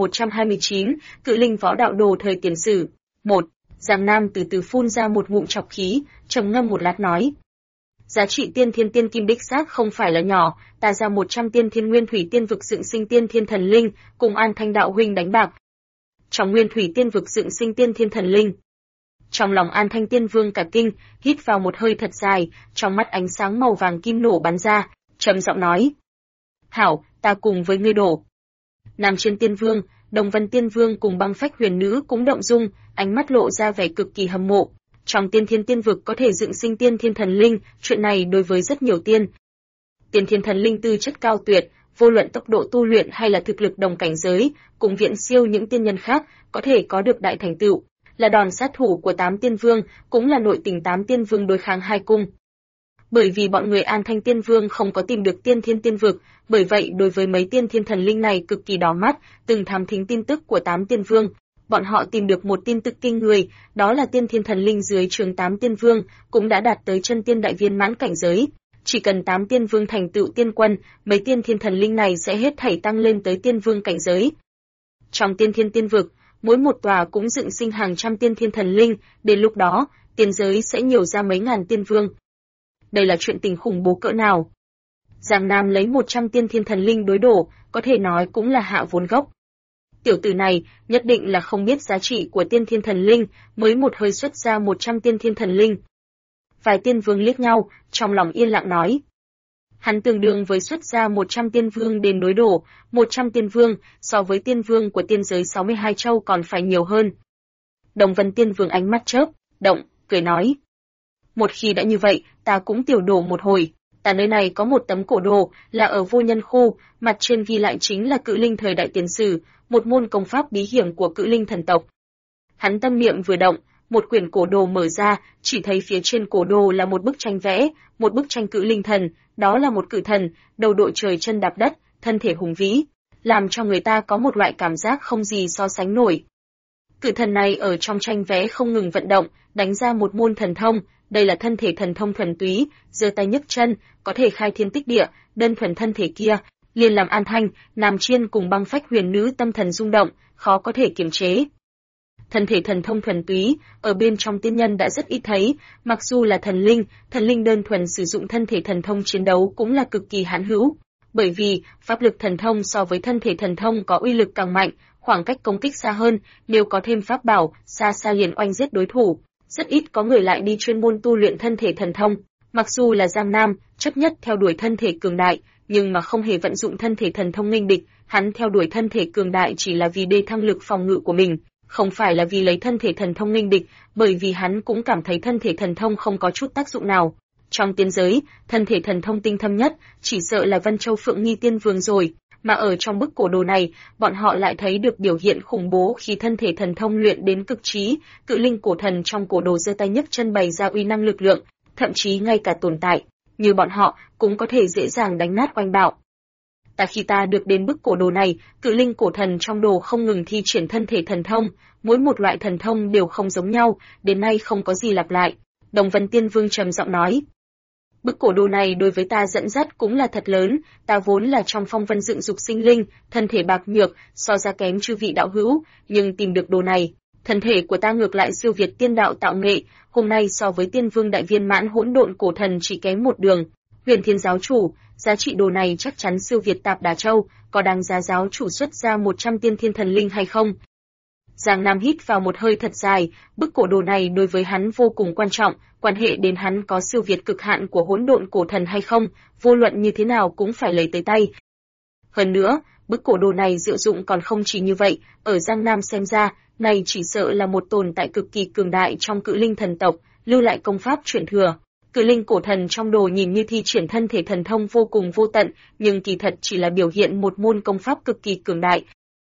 2129, Cự Linh Võ Đạo Đồ thời tiền sử. 1. Giang Nam từ từ phun ra một ngụm trọc khí, trầm ngâm một lát nói. Giá trị tiên thiên tiên kim đích xác không phải là nhỏ, ta ra 100 tiên thiên nguyên thủy tiên vực dựng sinh tiên thiên thần linh, cùng An Thanh đạo huynh đánh bạc. Trong nguyên thủy tiên vực dựng sinh tiên thiên thần linh. Trong lòng An Thanh Tiên Vương cả kinh, hít vào một hơi thật dài, trong mắt ánh sáng màu vàng kim nổ bắn ra, trầm giọng nói. Hảo, ta cùng với ngươi đổ. Nam Chiên Tiên Vương, Đồng Vân Tiên Vương cùng Băng Phách Huyền Nữ cũng động dung, ánh mắt lộ ra vẻ cực kỳ hâm mộ. Trong tiên thiên tiên vực có thể dựng sinh tiên thiên thần linh, chuyện này đối với rất nhiều tiên thiên thần linh tư chất cao tuyệt, vô luận tốc độ tu luyện hay là thực lực đồng cảnh giới, cũng viễn siêu những tiên nhân khác, có thể có được đại thành tựu, là đòn sát thủ của 8 tiên vương, cũng là nội tình 8 tiên vương đối kháng hai cung. Bởi vì bọn người An Thanh Tiên Vương không có tìm được tiên thiên tiên vực, bởi vậy đối với mấy tiên thiên thần linh này cực kỳ đỏ mắt, từng thám thính tin tức của 8 tiên vương. Bọn họ tìm được một tin tức kinh người, đó là tiên thiên thần linh dưới trướng 8 tiên vương, cũng đã đạt tới chân tiên đại viên mãn cảnh giới. Chỉ cần 8 tiên vương thành tựu tiên quân, mấy tiên thiên thần linh này sẽ hết thảy tăng lên tới tiên vương cảnh giới. Trong tiên thiên tiên vực, mỗi một tòa cũng dựng sinh hàng trăm tiên thiên thần linh, đến lúc đó, tiên giới sẽ nhiều ra mấy ngàn tiên vương. Đây là chuyện tình khủng bố cỡ nào? Giang Nam lấy 100 tiên thiên thần linh đối đổ, có thể nói cũng là hạ vốn gốc. Tiểu tử này nhất định là không biết giá trị của tiên thiên thần linh, mới một hơi xuất ra 100 tiên thiên thần linh. Vài tiên vương liếc nhau, trong lòng yên lặng nói. Hắn tương đương với xuất ra 100 tiên vương đến đối đổ, 100 tiên vương so với tiên vương của tiên giới 62 châu còn phải nhiều hơn. Đồng Vân Tiên Vương ánh mắt chớp động, cười nói. Một khi đã như vậy, ta cũng tiểu đổ một hồi. Ta nơi này có một tấm cổ đồ, là ở Vô Nhân Khu, mặt trên ghi lại chính là Cự Linh thời đại tiền sử, một môn công pháp bí hiểm của Cự Linh thần tộc. Hắn tâm niệm vừa động, một quyển cổ đồ mở ra, chỉ thấy phía trên cổ đồ là một bức tranh vẽ, một bức tranh Cự Linh thần, đó là một cự thần, đầu đội trời chân đạp đất, thân thể hùng vĩ, làm cho người ta có một loại cảm giác không gì so sánh nổi. Cự thần này ở trong tranh vẽ không ngừng vận động, đánh ra một môn thần thông, đây là thân thể thần thông thuần túy, giơ tay nhấc chân, có thể khai thiên tích địa, đơn thuần thân thể kia, liền làm An Thanh, Nam Chiên cùng Băng Phách Huyền Nữ tâm thần rung động, khó có thể kiềm chế. Thân thể thần thông thuần túy, ở bên trong tiên nhân đã rất ít thấy, mặc dù là thần linh đơn thuần sử dụng thân thể thần thông chiến đấu cũng là cực kỳ hãn hữu, bởi vì pháp lực thần thông so với thân thể thần thông có uy lực càng mạnh, khoảng cách công kích xa hơn, nếu có thêm pháp bảo, xa xa liền oanh giết đối thủ. Rất ít có người lại đi chuyên môn tu luyện thân thể thần thông, mặc dù là Giang Nam, chấp nhất theo đuổi thân thể cường đại, nhưng mà không hề vận dụng thân thể thần thông nghênh địch, hắn theo đuổi thân thể cường đại chỉ là vì đề thăng lực phòng ngự của mình, không phải là vì lấy thân thể thần thông nghênh địch, bởi vì hắn cũng cảm thấy thân thể thần thông không có chút tác dụng nào. Trong tiên giới, thân thể thần thông tinh thâm nhất, chỉ sợ là Vân Châu Phượng Nghi Tiên Vương rồi, mà ở trong bức cổ đồ này, bọn họ lại thấy được biểu hiện khủng bố khi thân thể thần thông luyện đến cực trí, Cự Linh cổ thần trong cổ đồ giơ tay nhấc chân bày ra uy năng lực lượng, thậm chí ngay cả tồn tại như bọn họ cũng có thể dễ dàng đánh nát oanh bạo. Khi ta được đến bức cổ đồ này, Cự Linh cổ thần trong đồ không ngừng thi triển thân thể thần thông, mỗi một loại thần thông đều không giống nhau, đến nay không có gì lặp lại. Đồng Vân Tiên Vương trầm giọng nói. Bức cổ đồ này đối với ta dẫn dắt cũng là thật lớn, ta vốn là trong phong vân dựng dục sinh linh, thân thể bạc nhược, so ra kém chư vị đạo hữu, nhưng tìm được đồ này, thân thể của ta ngược lại siêu việt tiên đạo tạo nghệ, hôm nay so với tiên vương đại viên mãn hỗn độn cổ thần chỉ kém một đường. Huyền Thiên giáo chủ, giá trị đồ này chắc chắn siêu việt Tạp Đà Châu, có đáng giá giáo chủ xuất ra 100 tiên thiên thần linh hay không? Giang Nam hít vào một hơi thật dài, bức cổ đồ này đối với hắn vô cùng quan trọng, quan hệ đến hắn có siêu việt cực hạn của hỗn độn cổ thần hay không, vô luận như thế nào cũng phải lấy tới tay. Hơn nữa, bức cổ đồ này diệu dụng còn không chỉ như vậy, ở Giang Nam xem ra, này chỉ sợ là một tồn tại cực kỳ cường đại trong Cự Linh thần tộc, lưu lại công pháp truyền thừa. Cự Linh cổ thần trong đồ nhìn như thi triển thân thể thần thông vô cùng vô tận, nhưng kỳ thật chỉ là biểu hiện một môn công pháp cực kỳ cường đại.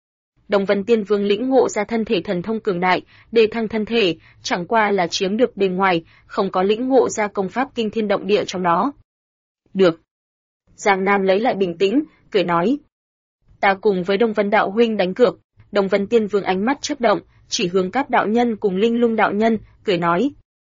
Đồng Vân Tiên Vương lĩnh ngộ ra thân thể thần thông cường đại, đề thăng thân thể, chẳng qua là chiếm được bề ngoài, không có lĩnh ngộ ra công pháp kinh thiên động địa trong đó. Được. Giang Nam lấy lại bình tĩnh, cười nói. Ta cùng với Đông Vân đạo huynh đánh cược. Đồng Vân Tiên Vương ánh mắt chớp động, chỉ hướng Cáp đạo nhân cùng Linh Lung đạo nhân, cười nói.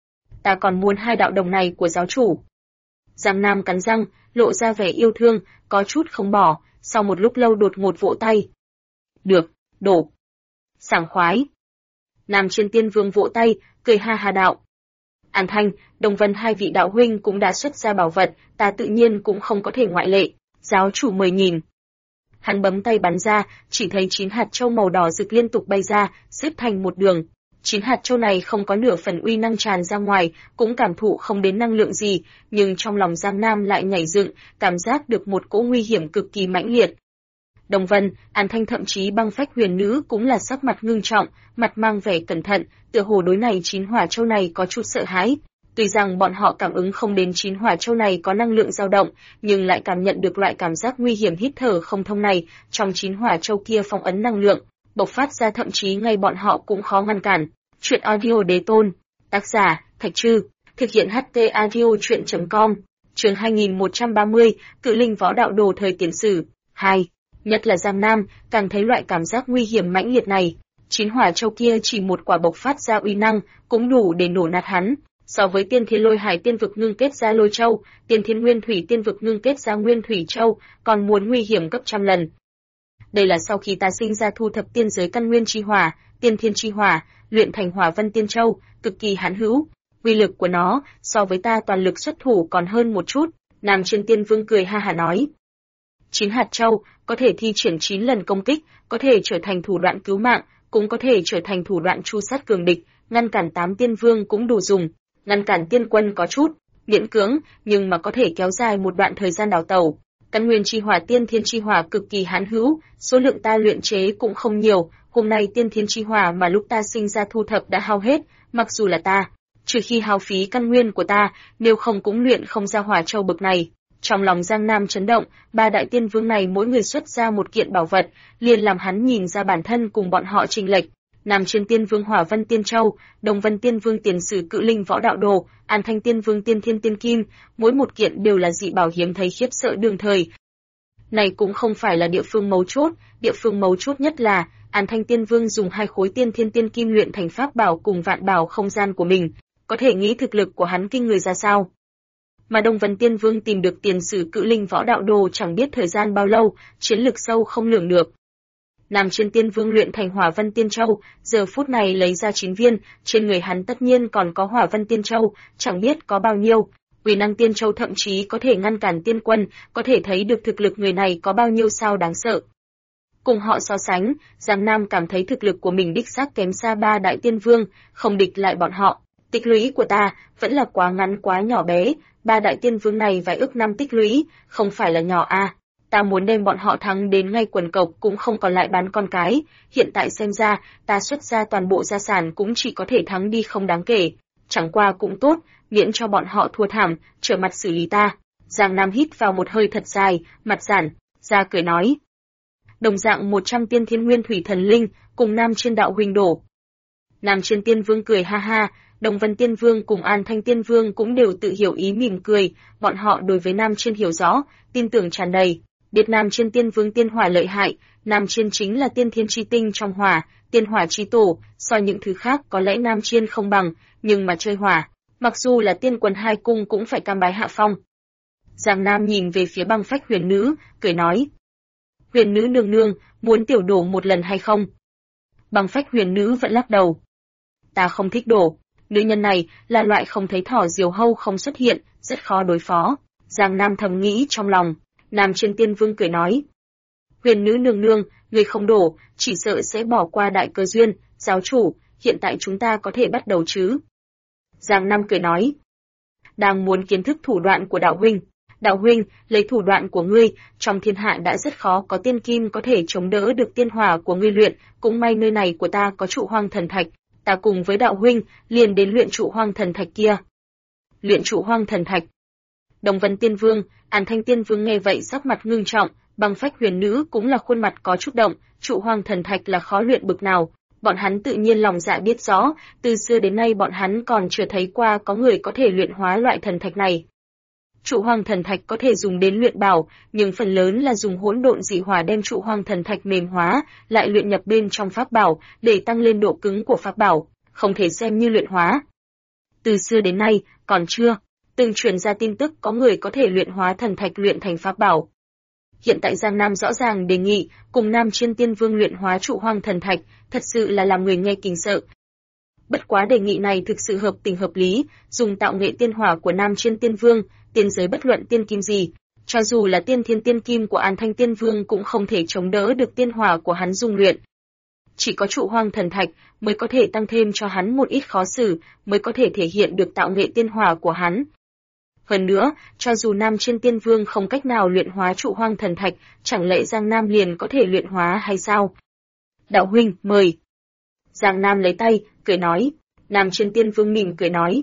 Ta còn muốn 2 đạo đồng này của giáo chủ. Giang Nam cắn răng, lộ ra vẻ yêu thương, có chút không bỏ, sau một lúc lâu đột ngột vỗ tay. Được, đổ. Sảng khoái. Nam Trên Tiên Vương vỗ tay, cười ha ha đạo. An Thanh, Đồng Vân 2 vị đạo huynh cũng đã xuất ra bảo vật, ta tự nhiên cũng không có thể ngoại lệ. Giáo chủ 10.000. Hắn bấm tay bắn ra, chỉ thấy 9 hạt châu màu đỏ rực liên tục bay ra, xếp thành một đường. 9 hạt châu này không có nửa phần uy năng tràn ra ngoài, cũng cảm thụ không đến năng lượng gì, nhưng trong lòng Giang Nam lại nhảy dựng, cảm giác được một cỗ nguy hiểm cực kỳ mãnh liệt. Đồng Vân, An Thanh thậm chí Băng Phách Huyền Nữ cũng là sắc mặt ngưng trọng, mặt mang vẻ cẩn thận, tựa hồ đối này 9 hỏa châu này có chút sợ hãi. Tuy rằng bọn họ cảm ứng không đến 9 hỏa châu này có năng lượng dao động, nhưng lại cảm nhận được loại cảm giác nguy hiểm hít thở không thông này, trong 9 hỏa châu kia phong ấn năng lượng, bộc phát ra thậm chí ngay bọn họ cũng khó ngăn cản. Chuyện audio đế tôn, tác giả, Thạch Trư, thực hiện HT audio chuyện.com, chương 2130, Cự Linh Võ Đạo Đồ thời tiền sử, 2. Nhất là Giang Nam, càng thấy loại cảm giác nguy hiểm mãnh liệt này. 9 hỏa châu kia chỉ một quả bộc phát ra uy năng, cũng đủ để nổ nát hắn. So với Tiên Thiên Lôi Hải Tiên Vực ngưng kết ra Lôi Châu, Tiên Thiên Nguyên Thủy Tiên Vực ngưng kết ra Nguyên Thủy Châu, còn muốn nguy hiểm gấp trăm lần. Đây là sau khi ta sinh ra thu thập tiên giới căn nguyên chi hỏa, tiên thiên chi hỏa, luyện thành Hỏa Vân Tiên Châu, cực kỳ hãn hữu. Uy lực của nó so với ta toàn lực xuất thủ còn hơn một chút. Nam Trên Tiên Vương cười ha hả nói. 9 hạt châu có thể thi triển 9 lần công kích, có thể trở thành thủ đoạn cứu mạng, cũng có thể trở thành thủ đoạn tru sát cường địch, ngăn cản 8 tiên vương cũng đủ dùng. Ngăn cản tiên quân có chút miễn cưỡng, nhưng mà có thể kéo dài một đoạn thời gian đào tẩu. Căn nguyên chi hỏa tiên thiên chi hỏa cực kỳ hãn hữu, số lượng ta luyện chế cũng không nhiều, hôm nay tiên thiên chi hỏa mà lúc ta sinh ra thu thập đã hao hết, mặc dù là ta, trừ khi hao phí căn nguyên của ta, nếu không cũng luyện không ra hỏa châu bực này. Trong lòng Giang Nam chấn động, 3 đại tiên vương này mỗi người xuất ra một kiện bảo vật, liền làm hắn nhìn ra bản thân cùng bọn họ chênh lệch. Nam Trên Tiên Vương Hỏa Vân Tiên Châu, Đồng Vân Tiên Vương Tiền Sử Cự Linh Võ Đạo Đồ, An Thanh Tiên Vương Tiên Thiên Tiên Kim, mỗi một kiện đều là dị bảo hiếm thấy khiếp sợ đương thời. Này cũng không phải là địa phương mấu chốt nhất là An Thanh Tiên Vương dùng 2 khối Tiên Thiên Tiên Kim luyện thành pháp bảo cùng vạn bảo không gian của mình, có thể nghĩ thực lực của hắn kinh người ra sao. Mà Đồng Vân Tiên Vương tìm được Tiền Sử Cự Linh Võ Đạo Đồ chẳng biết thời gian bao lâu, chiến lực sâu không lường được. Nam Trên Tiên Vương luyện thành Hỏa Vân Tiên Châu, giờ phút này lấy ra 9 viên, trên người hắn tất nhiên còn có Hỏa Vân Tiên Châu, chẳng biết có bao nhiêu. Uy năng Tiên Châu thậm chí có thể ngăn cản tiên quân, có thể thấy được thực lực người này có bao nhiêu sao đáng sợ. Cùng họ so sánh, Giang Nam cảm thấy thực lực của mình đích xác kém xa 3 đại tiên vương, không địch lại bọn họ. Tích lũy của ta vẫn là quá ngắn quá nhỏ bé, 3 đại tiên vương này vài ức năm tích lũy, không phải là nhỏ a. Ta muốn đem bọn họ thắng đến ngay quần cộc cũng không còn lại bán con cái, hiện tại xem ra, ta xuất ra toàn bộ gia sản cũng chỉ có thể thắng đi không đáng kể. Chẳng qua cũng tốt, miễn cho bọn họ thua thảm, trở mặt xử lý ta. Giang Nam hít vào một hơi thật dài, mặt giãn, ra cười nói. Đồng dạng 100 tiên thiên nguyên thủy thần linh, cùng Nam Trên đạo huynh đổ. Nam Trên Tiên Vương cười ha ha, Đồng Vân Tiên Vương cùng An Thanh Tiên Vương cũng đều tự hiểu ý mỉm cười, bọn họ đối với Nam Trên hiểu rõ, tin tưởng tràn đầy. Biết Nam Trên Tiên Vương tiên hỏa lợi hại, Nam Trên chính là tiên thiên chi tinh trong hỏa, tiên hỏa chi tổ, so những thứ khác có lẽ Nam Trên không bằng, nhưng mà chơi hỏa, mặc dù là tiên quần 2 cung cũng phải cam bái hạ phong. Giang Nam nhìn về phía Băng Phách Huyền Nữ, cười nói. Huyền Nữ nương nương, muốn tiểu đổ một lần hay không? Băng Phách Huyền Nữ vẫn lắc đầu. Ta không thích đổ, nữ nhân này là loại không thấy thỏ diều hâu không xuất hiện, rất khó đối phó. Giang Nam thầm nghĩ trong lòng. Nam Trên Tiên Vương cười nói. Huyền Nữ nương nương, người không đổ, chỉ sợ sẽ bỏ qua đại cơ duyên, giáo chủ, hiện tại chúng ta có thể bắt đầu chứ? Giang Nam cười nói. Đang muốn kiến thức thủ đoạn của đạo huynh. Đạo huynh, lấy thủ đoạn của ngươi, trong thiên hạ đã rất khó có tiên kim có thể chống đỡ được tiên hỏa của ngươi luyện, cũng may nơi này của ta có trụ hoang thần thạch, ta cùng với đạo huynh, liền đến luyện trụ hoang thần thạch kia. Luyện trụ hoang thần thạch. Đồng Vân Tiên Vương, An Thanh Tiên Vương nghe vậy sắc mặt ngưng trọng, Băng Phách Huyền Nữ cũng là khuôn mặt có chút động, trụ hoang thần thạch là khó luyện bực nào. Bọn hắn tự nhiên lòng dạ biết rõ, từ xưa đến nay bọn hắn còn chưa thấy qua có người có thể luyện hóa loại thần thạch này. Trụ hoang thần thạch có thể dùng đến luyện bảo, nhưng phần lớn là dùng hỗn độn dị hỏa đem trụ hoang thần thạch mềm hóa, lại luyện nhập bên trong pháp bảo, để tăng lên độ cứng của pháp bảo, không thể xem như luyện hóa. Từ xưa đến nay, còn chưa từng truyền ra tin tức có người có thể luyện hóa thần thạch luyện thành pháp bảo. Hiện tại Giang Nam rõ ràng đề nghị cùng Nam Chiên Tiên Vương luyện hóa trụ hoang thần thạch, thật sự là làm người nghe kinh sợ. Bất quá đề nghị này thực sự hợp tình hợp lý, dùng tạo nghệ tiên hỏa của Nam Chiên Tiên Vương, tiên giới bất luận tiên kim gì, cho dù là tiên thiên tiên kim của An Thanh Tiên Vương cũng không thể chống đỡ được tiên hỏa của hắn dung luyện. Chỉ có trụ hoang thần thạch mới có thể tăng thêm cho hắn một ít khó xử, mới có thể thể hiện được tạo nghệ tiên hỏa của hắn. Hơn nữa, cho dù Nam Chiên Tiên Vương không cách nào luyện hóa trụ hoang thần thạch, chẳng lẽ Giang Nam liền có thể luyện hóa hay sao? Đạo huynh, mời. Giang Nam lấy tay, cười nói. Nam Chiên Tiên Vương mỉm cười nói.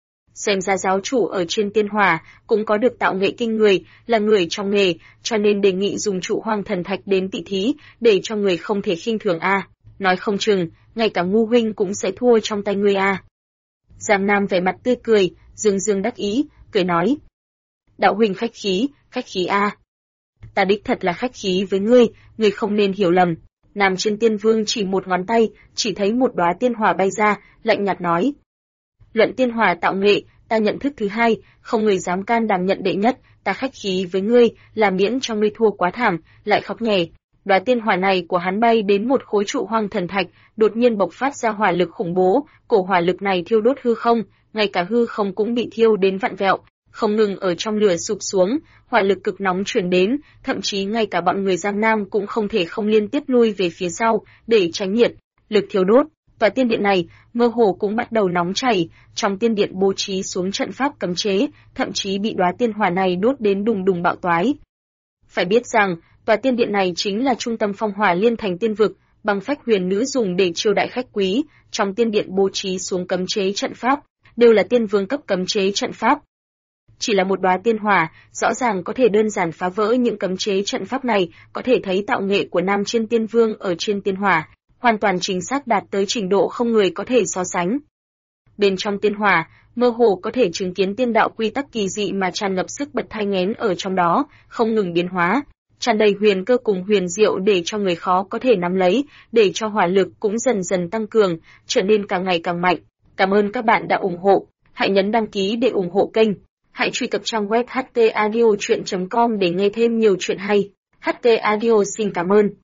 Xem ra giáo chủ ở trên tiên hỏa cũng có được tạo nghệ kinh người, là người trong nghề, cho nên đề nghị dùng trụ hoang thần thạch đến tỉ thí, để cho người không thể khinh thường a. Nói không chừng, ngay cả ngu huynh cũng sẽ thua trong tay ngươi a. Giang Nam vẻ mặt tươi cười, dương dương đắc ý, cười nói. Đạo huynh khách khí a. Ta đích thật là khách khí với ngươi không nên hiểu lầm. Nam Chiên Tiên Vương chỉ một ngón tay, chỉ thấy một đóa tiên hỏa bay ra, lạnh nhạt nói. Luận tiên hỏa tạo nghệ, ta nhận thức thứ hai, không người dám can đảm nhận đệ nhất, ta khách khí với ngươi, là miễn cho ngươi thua quá thảm, lại khóc nhè. Đóa tiên hỏa này của hắn bay đến một khối trụ hoang thần thạch, đột nhiên bộc phát ra hỏa lực khủng bố, cổ hỏa lực này thiêu đốt hư không, ngay cả hư không cũng bị thiêu đến vặn vẹo, không ngừng ở trong lửa sụp xuống, hỏa lực cực nóng truyền đến, thậm chí ngay cả bọn người Giang Nam cũng không thể không liên tiếp lui về phía sau để tránh nhiệt lực thiêu đốt. Tòa tiên điện này mơ hồ cũng bắt đầu nóng chảy, trong tiên điện bố trí xuống trận pháp cấm chế, thậm chí bị đóa tiên hỏa này đốt đến đùng đùng bạo toái. Phải biết rằng, tòa tiên điện này chính là trung tâm phong hỏa liên thành tiên vực, Băng Phách Huyền Nữ dùng để chiêu đại khách quý, trong tiên điện bố trí xuống cấm chế trận pháp, đều là tiên vương cấp cấm chế trận pháp. Chỉ là một đóa tiên hỏa, rõ ràng có thể đơn giản phá vỡ những cấm chế trận pháp này, có thể thấy tạo nghệ của Nam Chiên Tiên Vương ở trên tiên hỏa, hoàn toàn chính xác đạt tới trình độ không người có thể so sánh. Bên trong tiên hỏa, mơ hồ có thể chứng kiến tiên đạo quy tắc kỳ dị mà tràn ngập sức bật thai nghén ở trong đó, không ngừng biến hóa, tràn đầy huyền cơ cùng huyền diệu để cho người khó có thể nắm lấy, để cho hỏa lực cũng dần dần tăng cường, trở nên càng ngày càng mạnh. Cảm ơn các bạn đã ủng hộ, hãy nhấn đăng ký để ủng hộ kênh. Hãy truy cập trang web htaudio.com để nghe thêm nhiều chuyện hay. HT Audio xin cảm ơn.